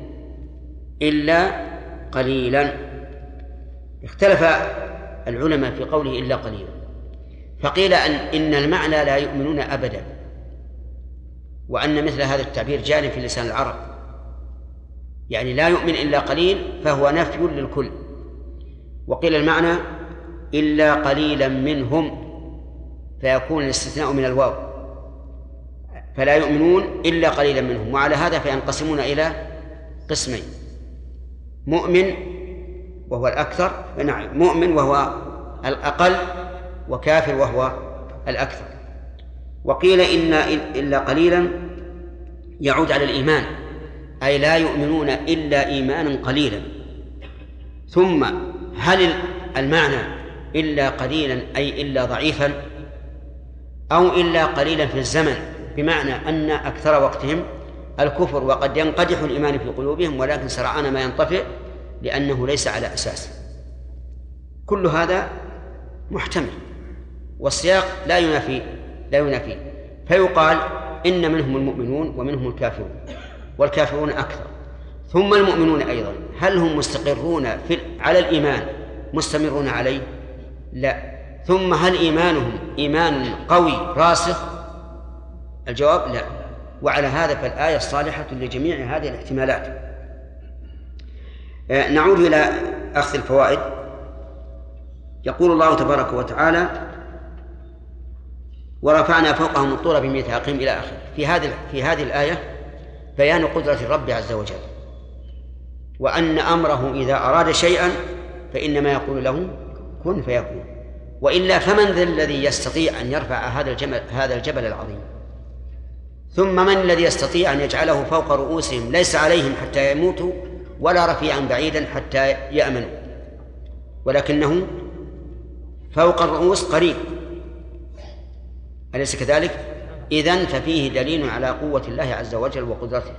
إلا قليلا. اختلف العلماء في قوله إلا قليلا، فقيل إن المعنى لا يؤمنون أبدا، وأن مثل هذا التعبير جاري في لسان العرب، يعني لا يؤمن إلا قليل فهو نفي للكل. وقيل المعنى إلا قليلا منهم، فيكون الاستثناء من الواو، فلا يؤمنون إلا قليلا منهم. وعلى هذا فينقسمون إلى قسمين: مؤمن وهو الأكثر، نعم مؤمن وهو الأقل، وكافر وهو الأكثر. وقيل إن إلا قليلا يعود على الإيمان، أي لا يؤمنون إلا إيمانا قليلا. ثم هل المعنى إلا قليلا أي إلا ضعيفا، أو إلا قليلا في الزمن، بمعنى أن أكثر وقتهم الكفر وقد ينقدح الإيمان في قلوبهم، ولكن سرعان ما ينطفئ لأنه ليس على أساس. كل هذا محتمل، والسياق لا ينافي، فيقال إن منهم المؤمنون ومنهم الكافرون، والكافرون أكثر. ثم المؤمنون أيضا هل هم مستقرون على الإيمان مستمرون عليه؟ لا. ثم هل إيمانهم إيمان قوي راسخ؟ الجواب لا. وعلى هذا فالآية صالحة لجميع هذه الاحتمالات. نعود إلى أخذ الفوائد. يقول الله تبارك وتعالى: ورفعنا فوقهم الطور بميثاقهم إلى آخره. في هذه الآية بيان قدرة الرب عز وجل، وأن أمره إذا أراد شيئا فإنما يقول له كن فيكون، وإلا فمن ذا الذي يستطيع أن يرفع هذا الجبل العظيم؟ ثم من الذي يستطيع أن يجعله فوق رؤوسهم ليس عليهم حتى يموتوا، ولا رفيعا بعيدا حتى يأمنوا، ولكنه فوق الرؤوس قريب، أليس كذلك؟ إذن ففيه دليل على قوة الله عز وجل وقدرته.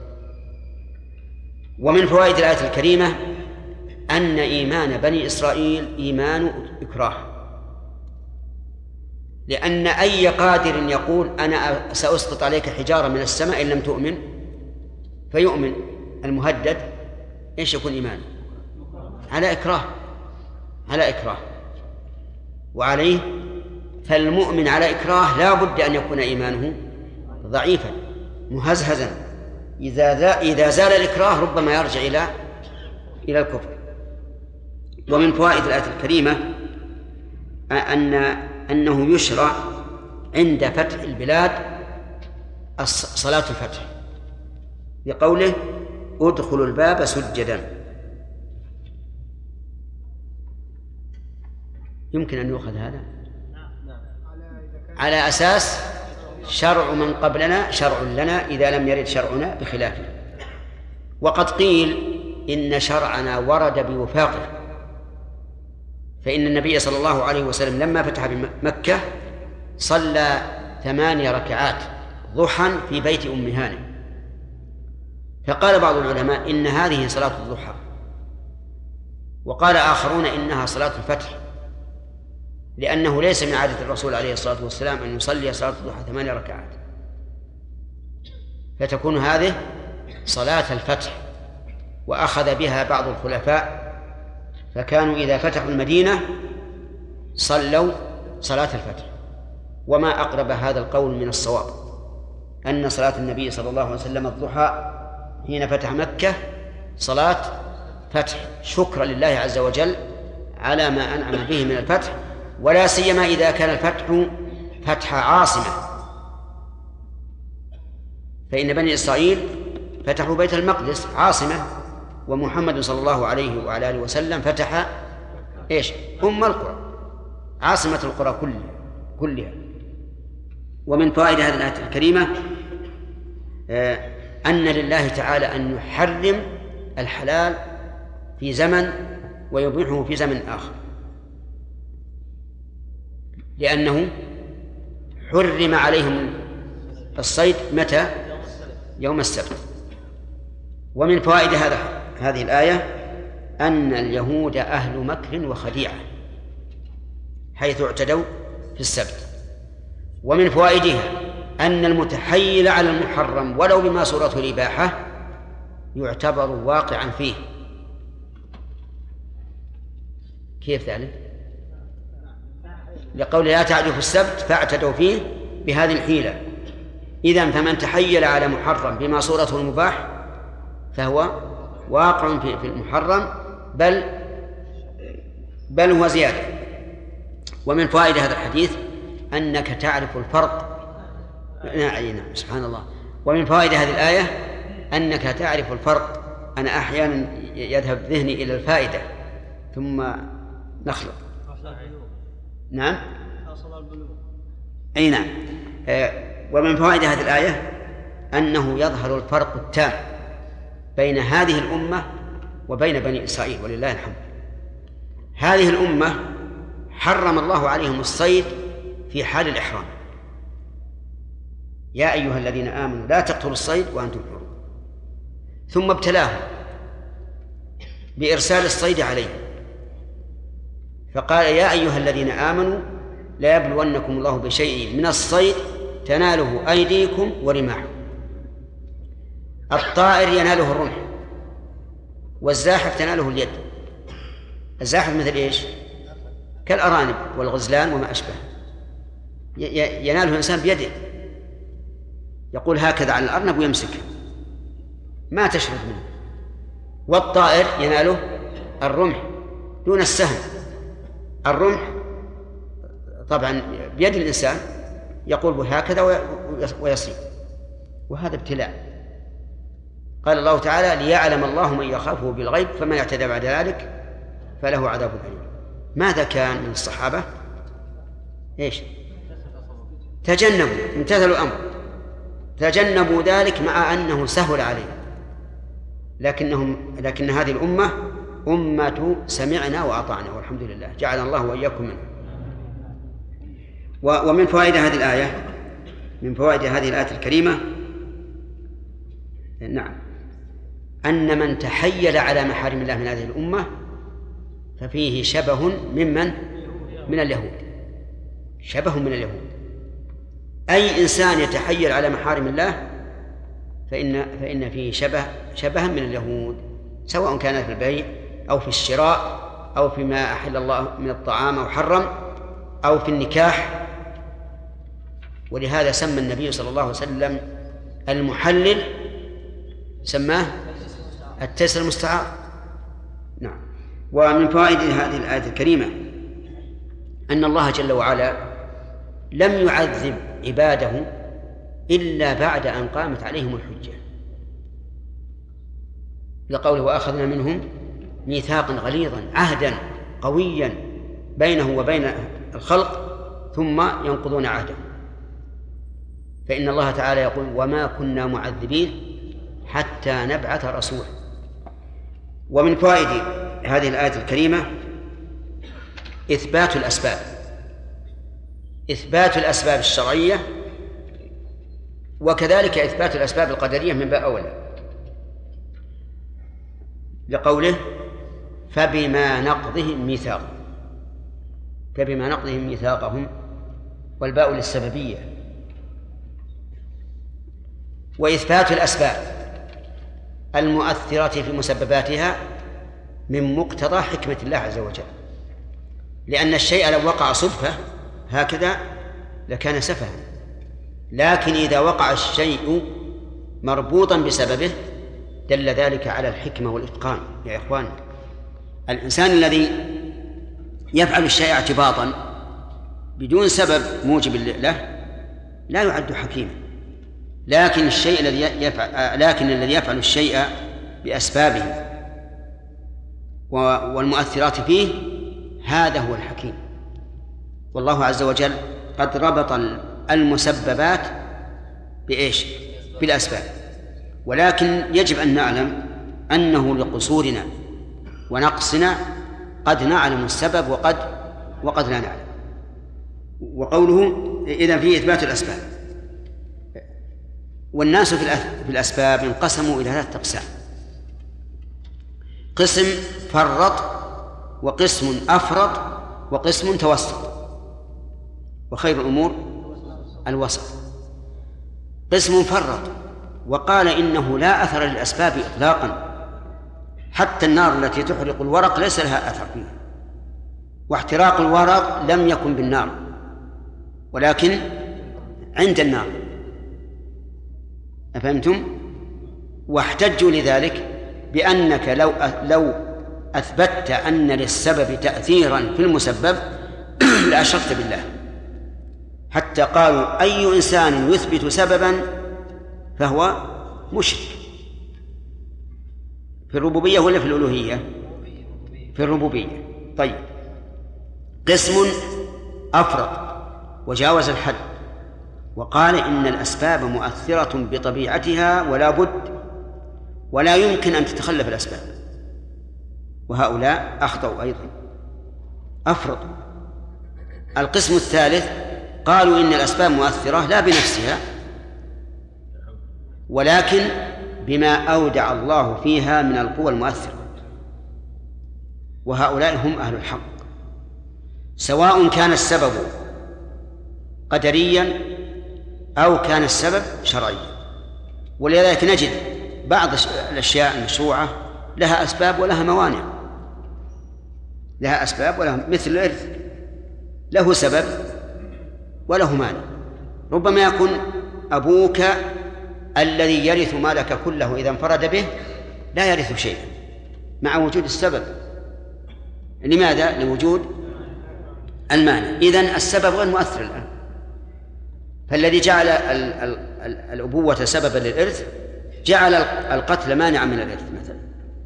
ومن فوائد الآية الكريمة أن إيمان بني إسرائيل إيمان إكراه، لأن أي قادر يقول أنا سأسقط عليك حجارة من السماء إن لم تؤمن فيؤمن، المهدد إيش يكون إيمان؟ على إكراه، وعليه فالمؤمن على إكراه لا بد أن يكون إيمانه ضعيفا مهزهزا. إذا زال الإكراه ربما يرجع إلى الكفر. ومن فوائد الآية الكريمة أنه يشرع عند فتح البلاد صلاة الفتح، بقوله: ادخلوا الباب سجدا. يمكن أن يؤخذ هذا على أساس شرع من قبلنا شرع لنا إذا لم يرد شرعنا بخلافه. وقد قيل إن شرعنا ورد بوفاقه، فإن النبي صلى الله عليه وسلم لما فتح بمكة صلى 8 ركعات ضحى في بيت أم هانئ، فقال بعض العلماء إن هذه صلاة الضحى، وقال آخرون إنها صلاة الفتح، لأنه ليس من عادة الرسول عليه الصلاة والسلام أن يصلي صلاة الضحى 8 ركعات، فتكون هذه صلاة الفتح. وأخذ بها بعض الخلفاء، فكانوا إذا فتحوا المدينة صلوا صلاة الفتح. وما أقرب هذا القول من الصواب، أن صلاة النبي صلى الله عليه وسلم الضحى حين فتح مكة صلاة فتح، شكرا لله عز وجل على ما أنعم به من الفتح، ولا سيما إذا كان الفتح فتح عاصمة. فإن بني إسرائيل فتحوا بيت المقدس عاصمة، ومحمد صلى الله عليه وعلى آله وسلم فتح أم القرى، عاصمة القرى كلها. ومن فوائد هذه الآية الكريمة أن لله تعالى أن يحرم الحلال في زمن ويبيحه في زمن آخر، لأنه حرم عليهم الصيد متى؟ يوم السبت. ومن فوائد هذه الآية أن اليهود أهل مكر وخديعة حيث اعتدوا في السبت. ومن فوائدها أن المتحيل على المحرم ولو بما صورته الإباحة يعتبر واقعا فيه. كيف ذلك؟ لقول لا تعدوا في السبت فاعتدوا فيه بهذه الحيلة. إذن فمن تحيل على محرم بما صورته المباح فهو واقع في المحرم، بل هو زيادة. ومن فوائد هذا الحديث أنك تعرف الفرق. نعم سبحان الله. ومن فوائد هذه الآية أنك تعرف الفرق. أنا أحيانا يذهب ذهني إلى الفائدة ثم نخلط. نعم أي نعم. ومن فوائد هذه الآية أنه يظهر الفرق التام بين هذه الأمة وبين بني إسرائيل ولله الحمد. هذه الأمة حرم الله عليهم الصيد في حال الإحرام، يا أيها الذين آمنوا لا تقتلوا الصيد وأنتم حرم، ثم ابتلاهم بإرسال الصيد عليهم فقال يا أيها الذين آمنوا لا يبلونكم الله بشيء من الصيد تناله أيديكم ورماحكم. الطائر يناله الرمح، والزاحف تناله اليد. الزاحف مثل إيش؟ كالأرانب والغزلان وما أشبه، يناله الإنسان بيده، يقول هكذا على الأرنب ويمسكه ما تشرد منه. والطائر يناله الرمح دون السهم. الرمح طبعا بيد الإنسان يقول بهكذا ويصيب، وهذا ابتلاء. قال الله تعالى ليعلم الله من يخافه بالغيب فمن اعتدى بعد ذلك فله عذاب أليم. ماذا كان من الصحابة؟ تجنبوا، امتثلوا الأمر، تجنبوا ذلك مع أنه سهل عليهم، لكن هذه الأمة أمة سمعنا وأطعنا والحمد لله، جعل الله وإياكم منه. ومن فوائد هذه الآية، من فوائد هذه الآية الكريمة نعم أن من تحيل على محارم الله من هذه الأمة ففيه شبه من اليهود، شبه من اليهود. أي إنسان يتحيل على محارم الله فإن فيه شبه من اليهود، سواء كان في البيع أو في الشراء أو فيما أحل الله من الطعام أو حرم أو في النكاح. ولهذا سمى النبي صلى الله عليه وسلم المحلل سماه التيسير المستعار. نعم. ومن فوائد هذه الآية الكريمة أن الله جل وعلا لم يعذب عباده إلا بعد أن قامت عليهم الحجة، لقوله وأخذنا منهم ميثاقا غليظا، عهدا قويا بينه وبين الخلق ثم ينقضون عهده. فإن الله تعالى يقول وما كنا معذبين حتى نبعث رسولا. ومن فوائد هذه الآية الكريمة إثبات الأسباب الشرعية، وكذلك إثبات الأسباب القدرية من باب أولى، لقوله فبما نقضهم ميثاقهم، والباء للسببية. وإثبات الأسباب المؤثرة في مسبباتها من مقتضى حكمة الله عز وجل، لأن الشيء لو وقع صدفة هكذا لكان سفها، لكن إذا وقع الشيء مربوطا بسببه دل ذلك على الحكمة والإتقان. يا إخوان، الإنسان الذي يفعل الشيء اعتباطا بدون سبب موجب له لا يعد حكيما، لكن الذي يفعل الشيء بأسبابه والمؤثرات فيه هذا هو الحكيم. والله عز وجل قد ربط المسببات بإيش؟ بالأسباب، ولكن يجب أن نعلم أنه لقصورنا ونقصنا قد نعلم السبب وقد لا نعلم. وقوله إذن فيه إثبات الأسباب. والناس في الأسباب انقسموا إلى 3 أقسام: قسم فرط، وقسم أفرط، وقسم توسط، وخير الأمور الوسط. قسم فرط وقال إنه لا أثر للأسباب إطلاقا، حتى النار التي تحرق الورق ليس لها أثر فيها، واحتراق الورق لم يكن بالنار ولكن عند النار. أفهمتم؟ واحتجوا لذلك بأنك لو أثبتت أن للسبب تأثيرا في المسبب لأشركت بالله، حتى قالوا أي إنسان يثبت سببا فهو مشرك. في الربوبية ولا في الألوهية؟ في الربوبية. طيب، قسم أفرط وجاوز الحد وقال إن الأسباب مؤثرة بطبيعتها ولا بد ولا يمكن أن تتخلف الأسباب، وهؤلاء أخطأوا أيضا، أفرطوا. القسم الثالث قالوا إن الأسباب مؤثرة لا بنفسها ولكن بما أودع الله فيها من القوى المؤثرة، وهؤلاء هم أهل الحق، سواء كان السبب قدريا أو كان السبب شرعيا. ولذلك نجد بعض الأشياء المشروعة لها أسباب ولها موانع، لها أسباب ولها، مثل الإرث له سبب وله مانع. ربما يكون أبوك الذي يرث مالك كله إذا انفرد به لا يرث شيئا مع وجود السبب. لماذا؟ لوجود المانع. إذن السبب غير مؤثر الآن. فالذي جعل الأبوة سببا للإرث جعل القتل مانعا من الإرث مثلا.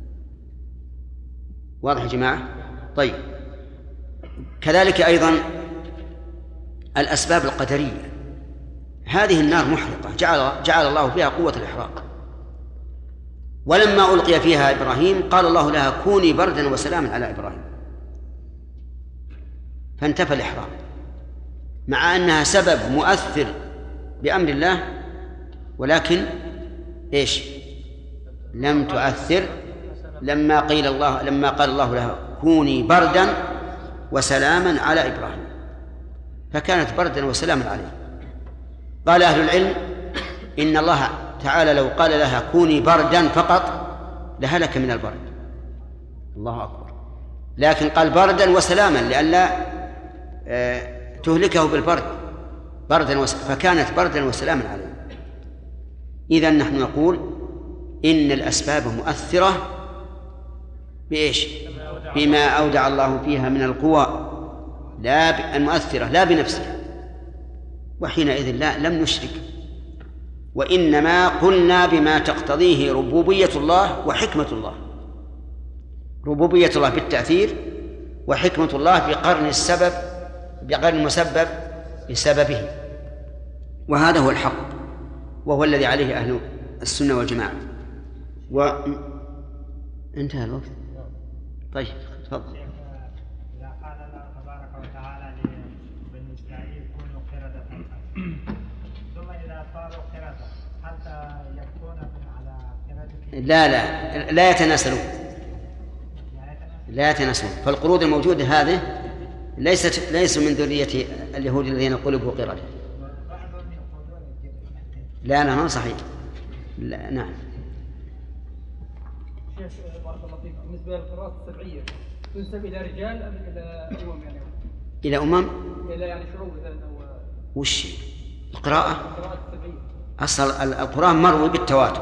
واضح يا جماعة؟ طيب، كذلك أيضا الأسباب القدرية. هذه النار محرقة جعل الله فيها قوة الإحراق، ولما ألقي فيها إبراهيم قال الله لها كوني بردا وسلاما على إبراهيم، فانتفى الإحراق مع أنها سبب مؤثر بأمر الله، ولكن إيش؟ لم تؤثر لما قال الله لها كوني بردا وسلاما على إبراهيم، فكانت بردا وسلاما عليه. قال أهل العلم إن الله تعالى لو قال لها كوني بردا فقط لهلك من البرد، الله أكبر، لكن قال بردا وسلاما لئلا تهلكه بالبرد، فكانت بردا وسلاما عليه. إذن نحن نقول إن الأسباب مؤثرة بإيش؟ بما أودع الله فيها من القوى، لا المؤثرة لا بنفسها، وحينئذ لم نشرك، وإنما قلنا بما تقتضيه ربوبية الله وحكمة الله. ربوبية الله بالتأثير، وحكمة الله بقرن المسبب بسببه، وهذا هو الحق، وهو الذي عليه أهل السنة والجماعة. انتهى الوقت. طيب تفضل. إذا قال الله تبارك وتعالى لبني إسرائيل كونوا قردة ثم إذا صاروا قردة حتى يكون على قردة لا يتناسلون. فالقرود الموجودة هذه ليس من ذرية اليهود الذين قلبوا قردة. لا صحيح. لا، نعم. شيخ بارك الله فيك، بالنسبة للقراءات السبعية تنسب إلى رجال أم إلى أمم يعني؟ إلى أمم؟ إلى يعني شعوب مثلا أو وش القراءة؟ القراءات السبعية. أصل القرآن مروي بالتواتر.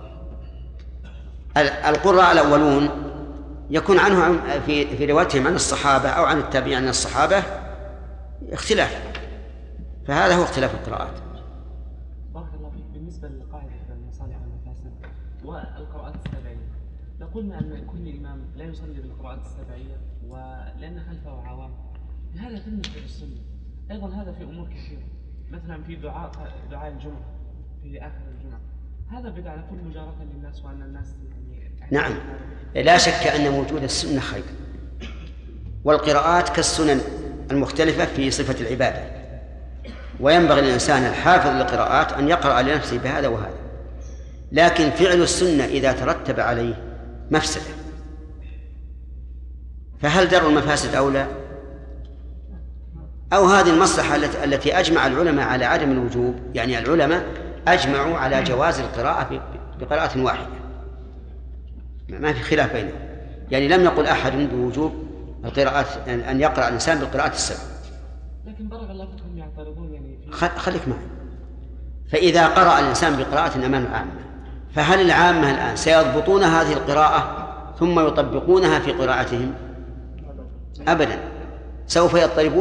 القراء الأولون يكون عنه في روايتهم عن الصحابة أو عن التابعين عن الصحابة اختلاف، فهذا هو اختلاف القراءات. بارك الله فيك. بالنسبة لقاعدة المصالح والمفاسد والقراءات السبعية، لو قلنا أن كل إمام لا يصلي بالقراءات السبعية ولأن خلفه عوام، هذا بالنسبة للسنة. أيضا هذا في أمور كثيرة، مثلا في دعاء الجمعة في آخر الجمعة، هذا بدعة نقول مجارة للناس وأن الناس نعم، لا شك أن وجود السنة خير، والقراءات كالسنن المختلفة في صفة العبادة، وينبغي للإنسان الحافظ للقراءات أن يقرأ لنفسه بهذا وهذا، لكن فعل السنة إذا ترتب عليه مفسدة فهل درء المفاسد أولى؟ أو هذه المصلحة التي أجمع العلماء على عدم الوجوب، يعني العلماء أجمعوا على جواز القراءة بقراءة واحدة، ما في خلاف بينهم، يعني لم يقل أحد بوجوب القراءات أن يقرأ الإنسان بالقراءة السبع. لكن بارك الله فيكم يعترضون يعني خليك معي. فإذا قرأ الإنسان بقراءة أمام العامة، فهل العامة الآن سيضبطون هذه القراءة ثم يطبقونها في قراءتهم؟ أبدا، سوف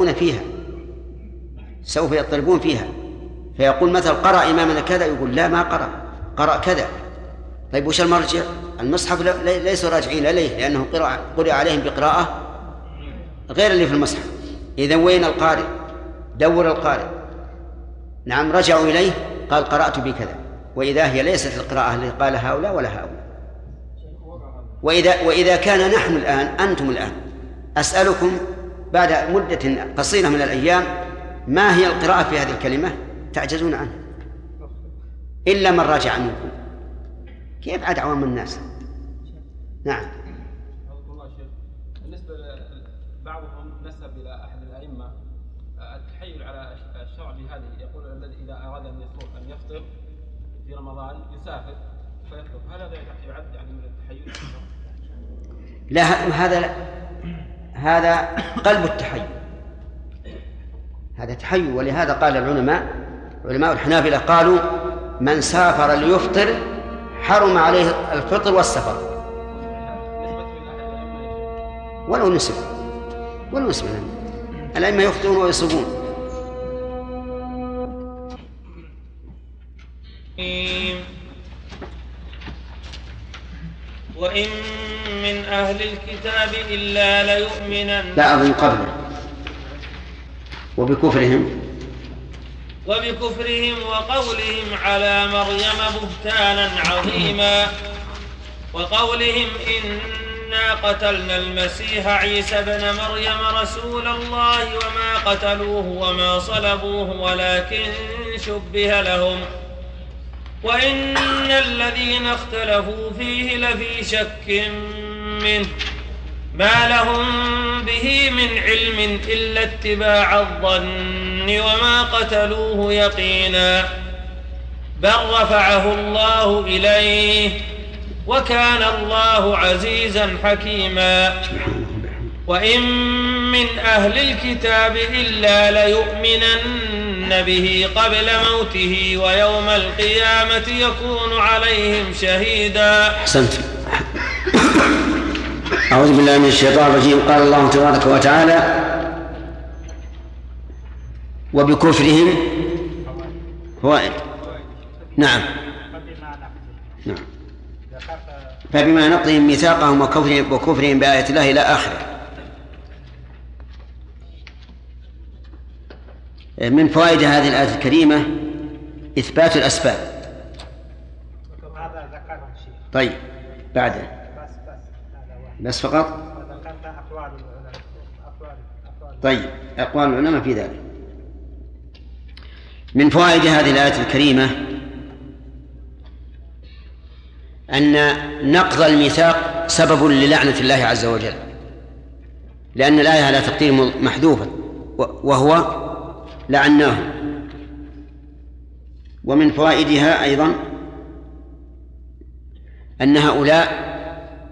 يضطربون فيها، فيقول مثل قرأ إمامنا كذا، يقول لا ما قرأ كذا. طيب وش المرجع؟ المصحف ليسوا راجعين إليه لأنه قرأ عليهم بقراءة غير اللي في المصحف. إذن وين القارئ؟ دور القارئ. نعم، رجعوا إليه قال قرأت بكذا، وإذا هي ليست القراءة اللي قال هؤلاء ولا هؤلاء. وإذا كان نحن الآن، أنتم الآن، أسألكم بعد مدة قصيرة من الأيام ما هي القراءة في هذه الكلمة؟ تعجزون عنها إلا من راجع منكم. كيف عاد عوام الناس؟ نعم. بالنسبة بعضهم نسب إلى أحد الأئمة التحيل على الشرع بهذه، يقول الذي إذا أراد أن يفطر في رمضان يسافر فيفطر، هل هذا يعد يعني من التحيل؟ لا، هذا قلب التحيل، هذا تحيل. ولهذا قال علماء الحنابلة قالوا من سافر ليفطر حرم عليه الفطر والسفر ولو نسب الأئمة يفطرون ويصومون. وإن من أهل الكتاب إلا ليؤمنن. لا أظن قبله. وبكفرهم وقولهم على مريم بهتانا عظيما، وقولهم إنا قتلنا المسيح عيسى ابن مريم رسول الله وما قتلوه وما صلبوه ولكن شبه لهم، وإن الذين اختلفوا فيه لفي شك منه ما لهم به من علم إلا اتباع الظن وما قتلوه يقينا، بل رفعه الله إليه وكان الله عزيزا حكيما. وإن من أهل الكتاب إلا ليؤمنن به قبل موته ويوم القيامة يكون عليهم شهيدا. أحسنت. أعوذ بالله من الشيطان الرجيم. قال الله تبارك وتعالى وبكفرهم فوائد. نعم. فبما نقضهم ميثاقهم وكفرهم بآية الله إلى آخره. من فوائد هذه الآية الكريمة إثبات الأسباب. طيب بعده بس فقط. طيب أقوال العلماء في ذلك. من فوائد هذه الآية الكريمة أن نقض الميثاق سبب للعنة الله عز وجل، لأن الآية على تقدير محذوفة وهو لعناه. ومن فوائدها أيضا أن هؤلاء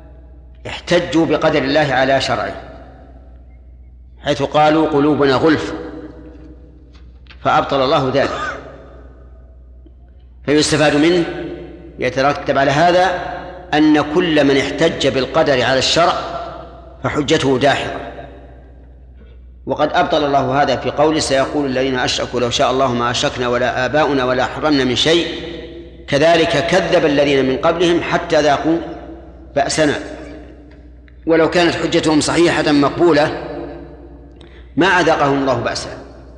احتجوا بقدر الله على شرعه، حيث قالوا قلوبنا غلف، فأبطل الله ذلك. فيستفاد منه، يترتب على هذا أن كل من احتج بالقدر على الشرع فحجته داحضة. وقد أبطل الله هذا في قوله سيقول الذين أشركوا لو شاء الله ما أشركنا ولا آباؤنا ولا حرمنا من شيء كذلك كذب الذين من قبلهم حتى ذاقوا بأسنا. ولو كانت حجتهم صحيحة مقبولة ما أذاقهم الله بأسا.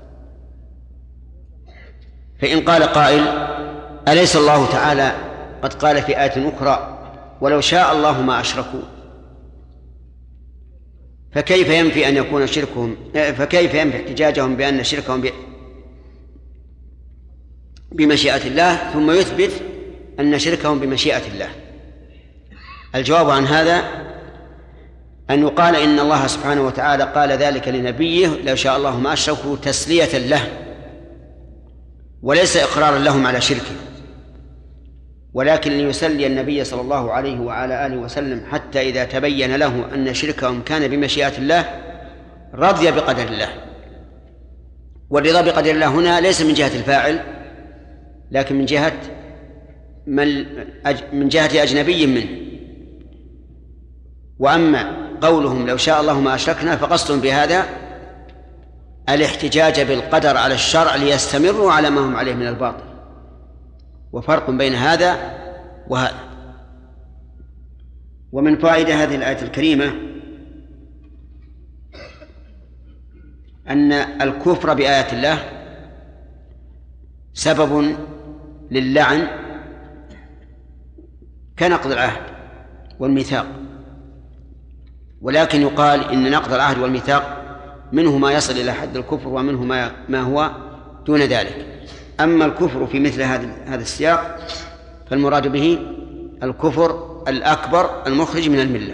فإن قال قائل أليس الله تعالى قد قال في آية أخرى ولو شاء الله ما أشركوا، فكيف ينفي أن يكون شركهم، فكيف ينفي احتجاجهم بأن شركهم بمشيئة الله ثم يثبت أن شركهم بمشيئة الله؟ الجواب عن هذا أن يقال إن الله سبحانه وتعالى قال ذلك لنبيه لو شاء الله ما أشركوا تسلية له، وليس إقرارا لهم على شركه، ولكن ليسلي النبي صلى الله عليه وعلى آله وسلم حتى إذا تبين له أن شركهم كان بمشيئة الله رضي بقدر الله. والرضا بقدر الله هنا ليس من جهة الفاعل لكن من جهة أجنبي منه. وأما قولهم لو شاء الله ما أشركنا فقصد بهذا الاحتجاج بالقدر على الشرع ليستمروا على ما هم عليه من الباطل، وفرق بين هذا وهذا. ومن فائدة هذه الآية الكريمة أن الكفر بآيات الله سبب للعن كنقض العهد والميثاق، ولكن يقال إن نقض العهد والميثاق منه ما يصل إلى حد الكفر ومنه ما هو دون ذلك. أما الكفر في مثل هذا السياق فالمراد به الكفر الأكبر المخرج من الملة.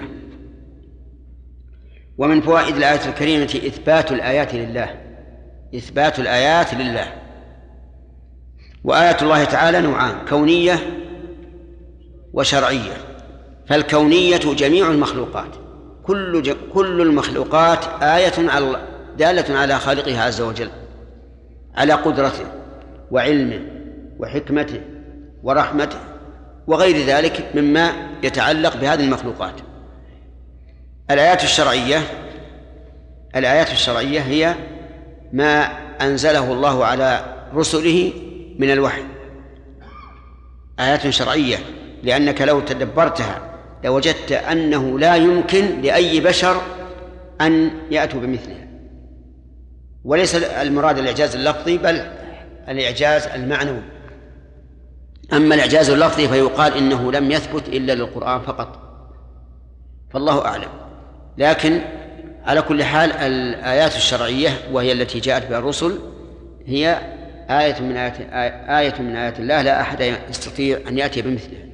ومن فوائد الآية الكريمة إثبات الآيات لله، إثبات الآيات لله. وآيات الله تعالى نوعان، كونية وشرعية. فالكونية جميع المخلوقات، كل المخلوقات آية دالة على خالقها عز وجل، على قدرته وعلمه وحكمته ورحمته وغير ذلك مما يتعلق بهذه المخلوقات. الآيات الشرعية هي ما أنزله الله على رسله من الوحي، آيات شرعية، لأنك لو تدبرتها لوجدت أنه لا يمكن لأي بشر أن يأتوا بمثلها. وليس المراد الإعجاز اللفظي بل الإعجاز المعنوي. أما الإعجاز اللفظي فيقال إنه لم يثبت إلا للقرآن فقط، فالله أعلم. لكن على كل حال الآيات الشرعية وهي التي جاءت بها الرسل هي آية من آيات الله لا أحد يستطيع أن يأتي بمثلها.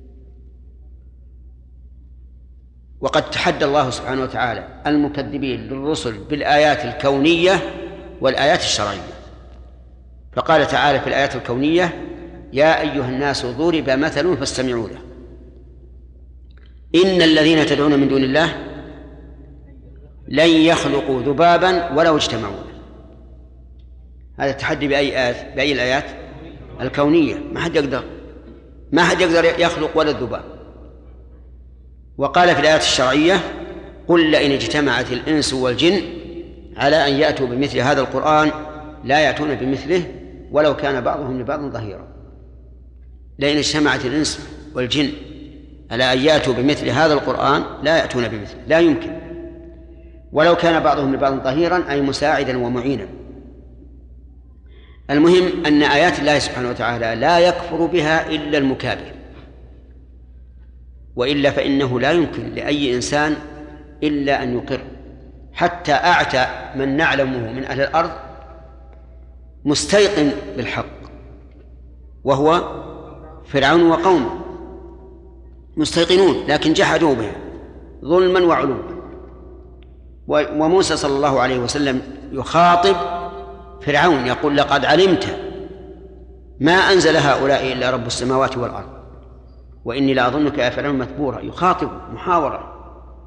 وقد تحدى الله سبحانه وتعالى المكذبين للرسل بالآيات الكونية والآيات الشرعية، فقال تعالى في الآيات الكونية يا أيها الناس ضرب مثل فاستمعوا له إن الذين تدعون من دون الله لن يخلقوا ذبابا ولو اجتمعوا له. هذا التحدي بأي الآيات الكونية، ما حد يقدر يخلق ولا الذباب. وقال في الآيات الشرعية قل لئن اجتمعت الإنس والجن على أن يأتوا بمثل هذا القرآن لا يأتون بمثله ولو كان بعضهم لبعض ظهيرا. لئن اجتمعت الإنس والجن على أن يأتوا بمثل هذا القرآن لا يأتون بمثله، لا يمكن، ولو كان بعضهم لبعض ظهيرا أي مساعدا ومعينا. المهم أن آيات الله سبحانه وتعالى لا يكفر بها إلا المكابر، وإلا فإنه لا يمكن لأي إنسان إلا أن يقر. حتى أعتى من نعلمه من أهل الأرض مستيقن بالحق وهو فرعون وقومه، مستيقنون لكن جحدوا بها ظلما وعلوا. وموسى صلى الله عليه وسلم يخاطب فرعون يقول لقد علمت ما أنزل هؤلاء إلا رب السماوات والأرض وإني لأظنك يا فرعون مثبورا. يخاطب محاورة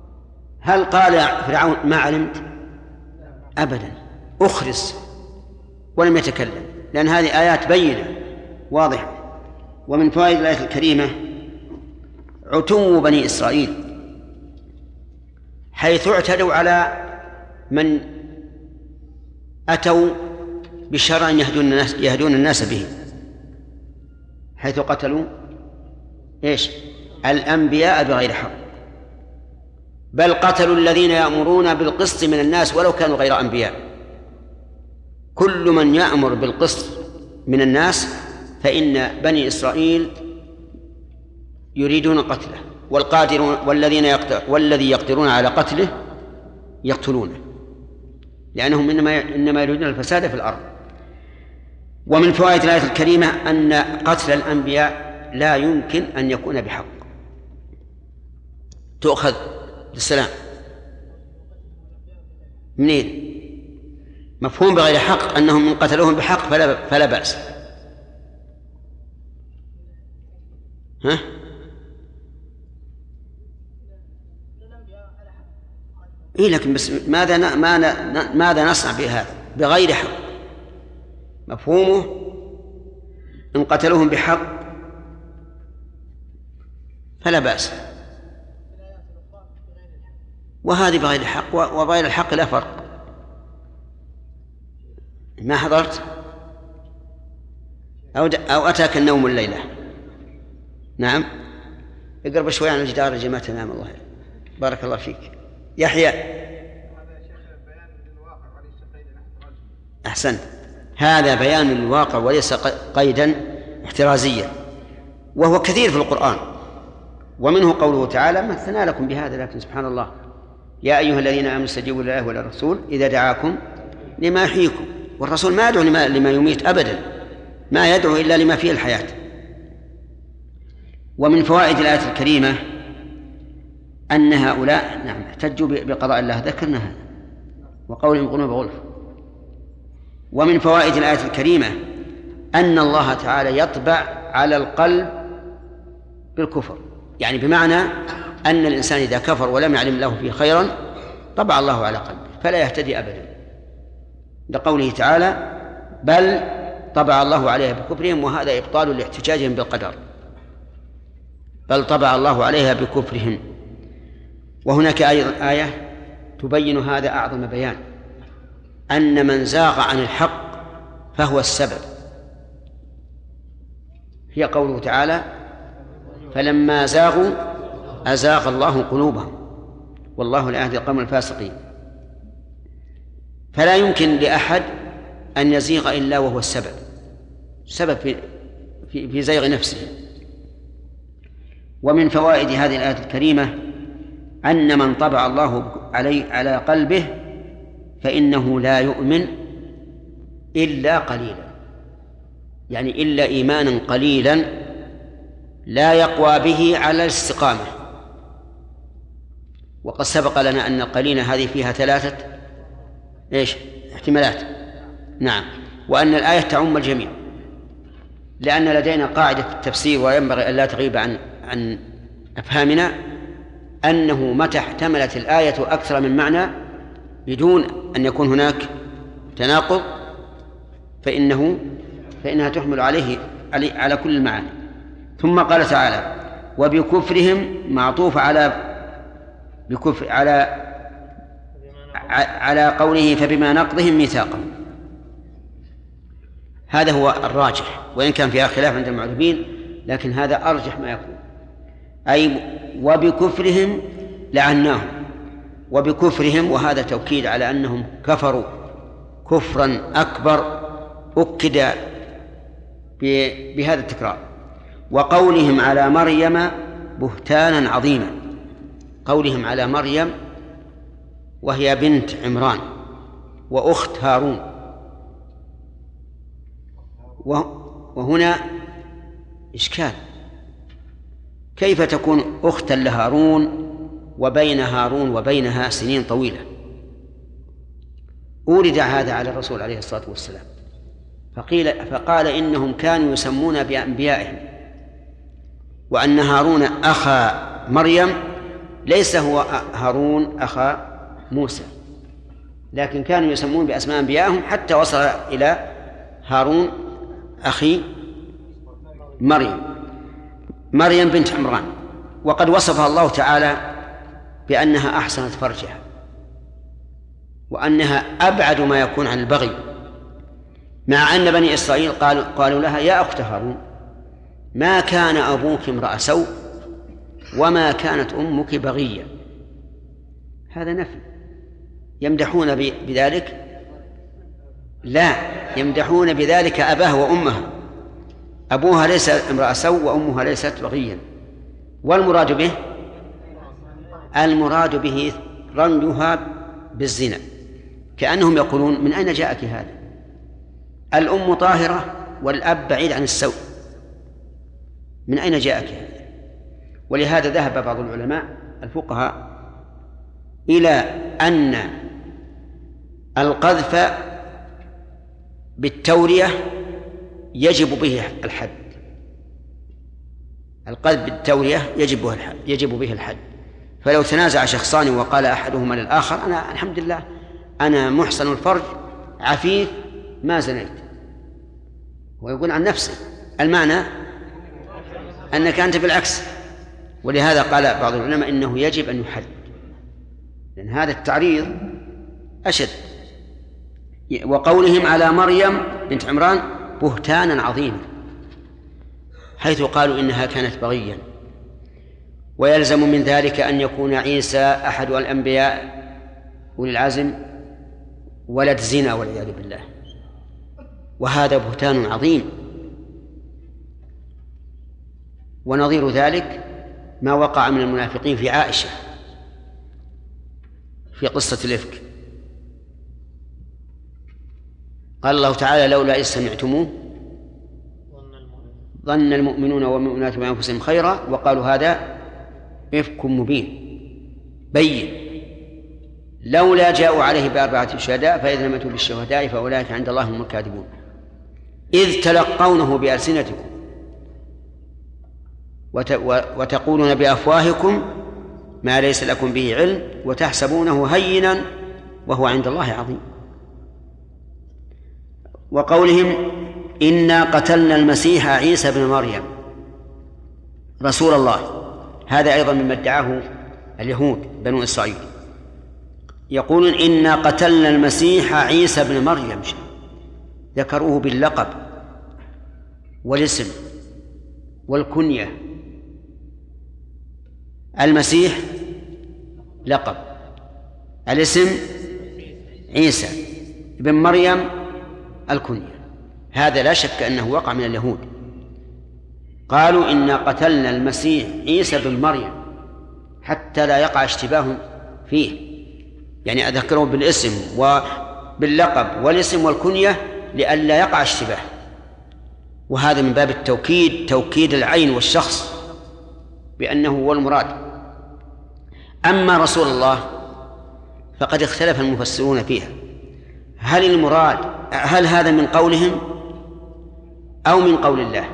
هل قال فرعون ما علمت؟ أبدا، أخرس ولم يتكلم، لأن هذه آيات بينة واضحة. ومن فوائد الآية الكريمة عتو بني إسرائيل، حيث اعتدوا على من أتوا بشرع يهدون الناس به، حيث قتلوا الأنبياء بغير حق، بل قتلوا الذين يأمرون بالقسط من الناس ولو كانوا غير أنبياء. كل من يأمر بالقسط من الناس فإن بني إسرائيل يريدون قتله، والذي يقدرون على قتله يقتلونه، لأنهم إنما يريدون الفساد في الأرض. ومن فوائد الآية الكريمة أن قتل الأنبياء لا يمكن أن يكون بحق. تؤخذ بالسلام منين؟ مفهوم بغير حق أنهم من قتلوهم بحق فلا بأس. ها؟ لكن بس ماذا نصنع بهذا بغير حق؟ مفهومه إن قتلوهم بحق فلا بأس، وهذه بغير الحق وغير الحق لا فرق. ما حضرت أو أتاك النوم الليلة؟ نعم، اقرب شوي عن الجدار يا جماعة. نعم، الله بارك الله فيك. يحيى أحسنت، هذا بيان للواقع وليس قيدا احترازيا، وهو كثير في القرآن، ومنه قوله تعالى مثلنا لكم بهذا، لكن سبحان الله يا أيها الذين آمنوا استجيبوا لله وللرسول إذا دعاكم لما يحييكم. والرسول ما يدعو لما يميت أبدا، ما يدعو إلا لما فيه الحياة. ومن فوائد الآية الكريمة أن هؤلاء احتجوا بقضاء الله، ذكرنا هذا، وقولهم قلوب غلف. ومن فوائد الآية الكريمة أن الله تعالى يطبع على القلب بالكفر، يعني بمعنى أن الإنسان إذا كفر ولم يعلم له فيه خيرا طبع الله على قلبه فلا يهتدي أبدا، لقوله تعالى بل طبع الله عليها بكفرهم، وهذا إبطال لاحتجاجهم بالقدر، بل طبع الله عليها بكفرهم. وهناك أيضا آية تبين هذا أعظم بيان، أن من زاغ عن الحق فهو السبب، هي قوله تعالى فلما زاغوا أزاغ الله قلوبهم والله لا يهدي القوم الفاسقين. فلا يمكن لأحد أن يزيغ إلا وهو السبب في زيغ نفسه. ومن فوائد هذه الآية الكريمة أن من طبع الله على قلبه فإنه لا يؤمن إلا قليلا، يعني إلا إيمانا قليلا لا يقوى به على الاستقامة. وقد سبق لنا أن القليل هذه فيها 3 احتمالات. نعم، وأن الآية تعم الجميع، لأن لدينا قاعدة في التفسير وينبغي أن لا تغيب عن أفهامنا، أنه متى احتملت الآية أكثر من معنى بدون أن يكون هناك تناقض فإنها تحمل على كل المعاني. ثم قال تعالى وبكفرهم معطوف على قوله فبما نقضهم ميثاقهم. هذا هو الراجح، وإن كان فيها خلاف عند المعربين، لكن هذا أرجح ما يكون، أي وبكفرهم لعناهم، وبكفرهم، وهذا توكيد على أنهم كفروا كفرا أكبر أكد بهذا التكرار. وقولهم على مريم بهتانا عظيما، قولهم على مريم وهي بنت عمران وأخت هارون، وهنا إشكال، كيف تكون أختا لهارون وبين هارون وبينها سنين طويلة؟ أورد هذا على الرسول عليه الصلاة والسلام فقال إنهم كانوا يسمون بأنبيائهم، وأن هارون أخا مريم ليس هو هارون أخا موسى، لكن كانوا يسمون بأسماء أنبيائهم حتى وصل إلى هارون أخي مريم بنت عمران. وقد وصفها الله تعالى بأنها أحسنت فرجها وأنها أبعد ما يكون عن البغي، مع أن بني إسرائيل قالوا لها يا أخت هارون ما كان أبوك امرأ سوء وما كانت أمك بغية. هذا نفي. يمدحون بذلك؟ لا، يمدحون بذلك أباه وأمها. أبوها ليس امرأ سوء وأمها ليست بغيا. والمراد به رميها بالزنا، كأنهم يقولون من أين جاءك هذا؟ الأم طاهرة والأب بعيد عن السوء، من أين جاءك هذا؟ ولهذا ذهب بعض العلماء الفقهاء إلى أن القذف بالتورية يجب به الحد. القذف بالتورية يجب به الحد. فلو تنازع شخصان وقال أحدهما للآخر أنا الحمد لله أنا محسن الفرج عفيف ما زنيت، ويقول عن نفسه، المعنى أنك أنت بالعكس. ولهذا قال بعض العلماء إنه يجب أن يحد، لأن هذا التعريض أشد. وقولهم على مريم بنت عمران بهتانا عظيما، حيث قالوا إنها كانت بغيا. ويلزم من ذلك أن يكون عيسى أحد الأنبياء أولي العزم ولد زنا والعياذ بالله، وهذا بهتان عظيم. ونظير ذلك ما وقع من المنافقين في عائشة في قصة الإفك. قال الله تعالى لولا إذ سمعتموه ظن المؤمنون والمؤمنات بأنفسهم خيرا وقالوا هذا إفك مبين بين لولا جاءوا عليه بأربعة شهداء فإذا لم يأتوا بالشهداء فأولئك عند الله هم الكاذبون إذ تلقونه بألسنتكم وتقولون بأفواهكم ما ليس لكم به علم وتحسبونه هينا وهو عند الله عظيم. وقولهم إنا قتلنا المسيح عيسى بن مريم رسول الله، هذا أيضا مما ادعاه اليهود بنو إسرائيل، يقولون إنا قتلنا المسيح عيسى بن مريم، ذكروه باللقب والاسم والكنية. المسيح لقب، الاسم عيسى بن مريم الكنية. هذا لا شك أنه وقع من اليهود، قالوا إنا قتلنا المسيح عيسى بن مريم حتى لا يقع اشتباه فيه، يعني أذكره بالاسم وباللقب والاسم والكنية لئلا يقع اشتباه. وهذا من باب التوكيد، توكيد العين والشخص بأنه هو المراد. أما رسول الله فقد اختلف المفسرون فيها، هل المراد هل هذا من قولهم أو من قول الله؟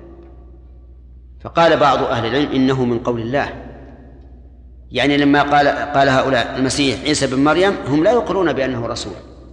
فقال بعض أهل العلم إنه من قول الله، يعني لما قال هؤلاء المسيح عيسى بن مريم هم لا يقرون بأنه رسول،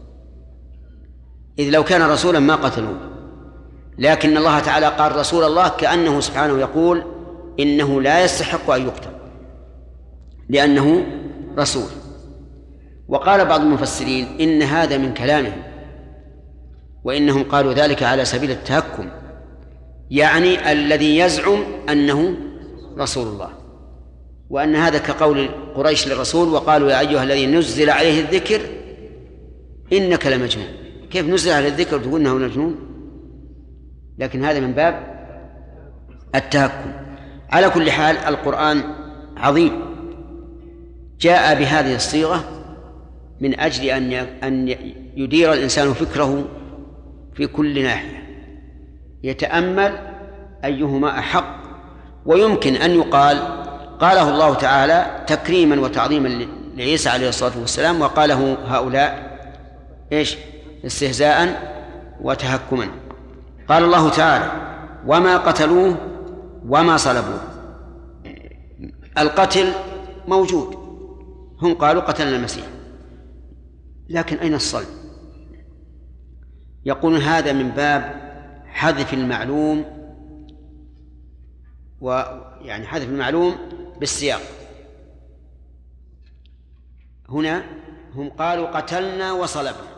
إذ لو كان رسولا ما قتلوه، لكن الله تعالى قال رسول الله كأنه سبحانه يقول إنه لا يستحق أن يقتل لأنه رسول. وقال بعض المفسرين إن هذا من كلامهم، وإنهم قالوا ذلك على سبيل التهكم، يعني الذي يزعم أنه رسول الله، وأن هذا كقول قريش للرسول وقالوا يا أيها الذي نزل عليه الذكر إنك لمجنون. كيف نزل عليه الذكر وتقول إنه مجنون؟ لكن هذا من باب التهكم. على كل حال القرآن عظيم، جاء بهذه الصيغة من أجل أن يدير الإنسان فكره في كل ناحية، يتأمل أيهما أحق. ويمكن أن يقال قاله الله تعالى تكريما وتعظيما لعيسى عليه الصلاة والسلام، وقاله هؤلاء استهزاء وتهكما. قال الله تعالى وما قتلوه وما صلبوه. القتل موجود، هم قالوا قتلنا المسيح، لكن أين الصلب؟ يقولون هذا من باب حذف المعلوم، ويعني حذف المعلوم بالسياق. هنا هم قالوا قتلنا وصلبنا،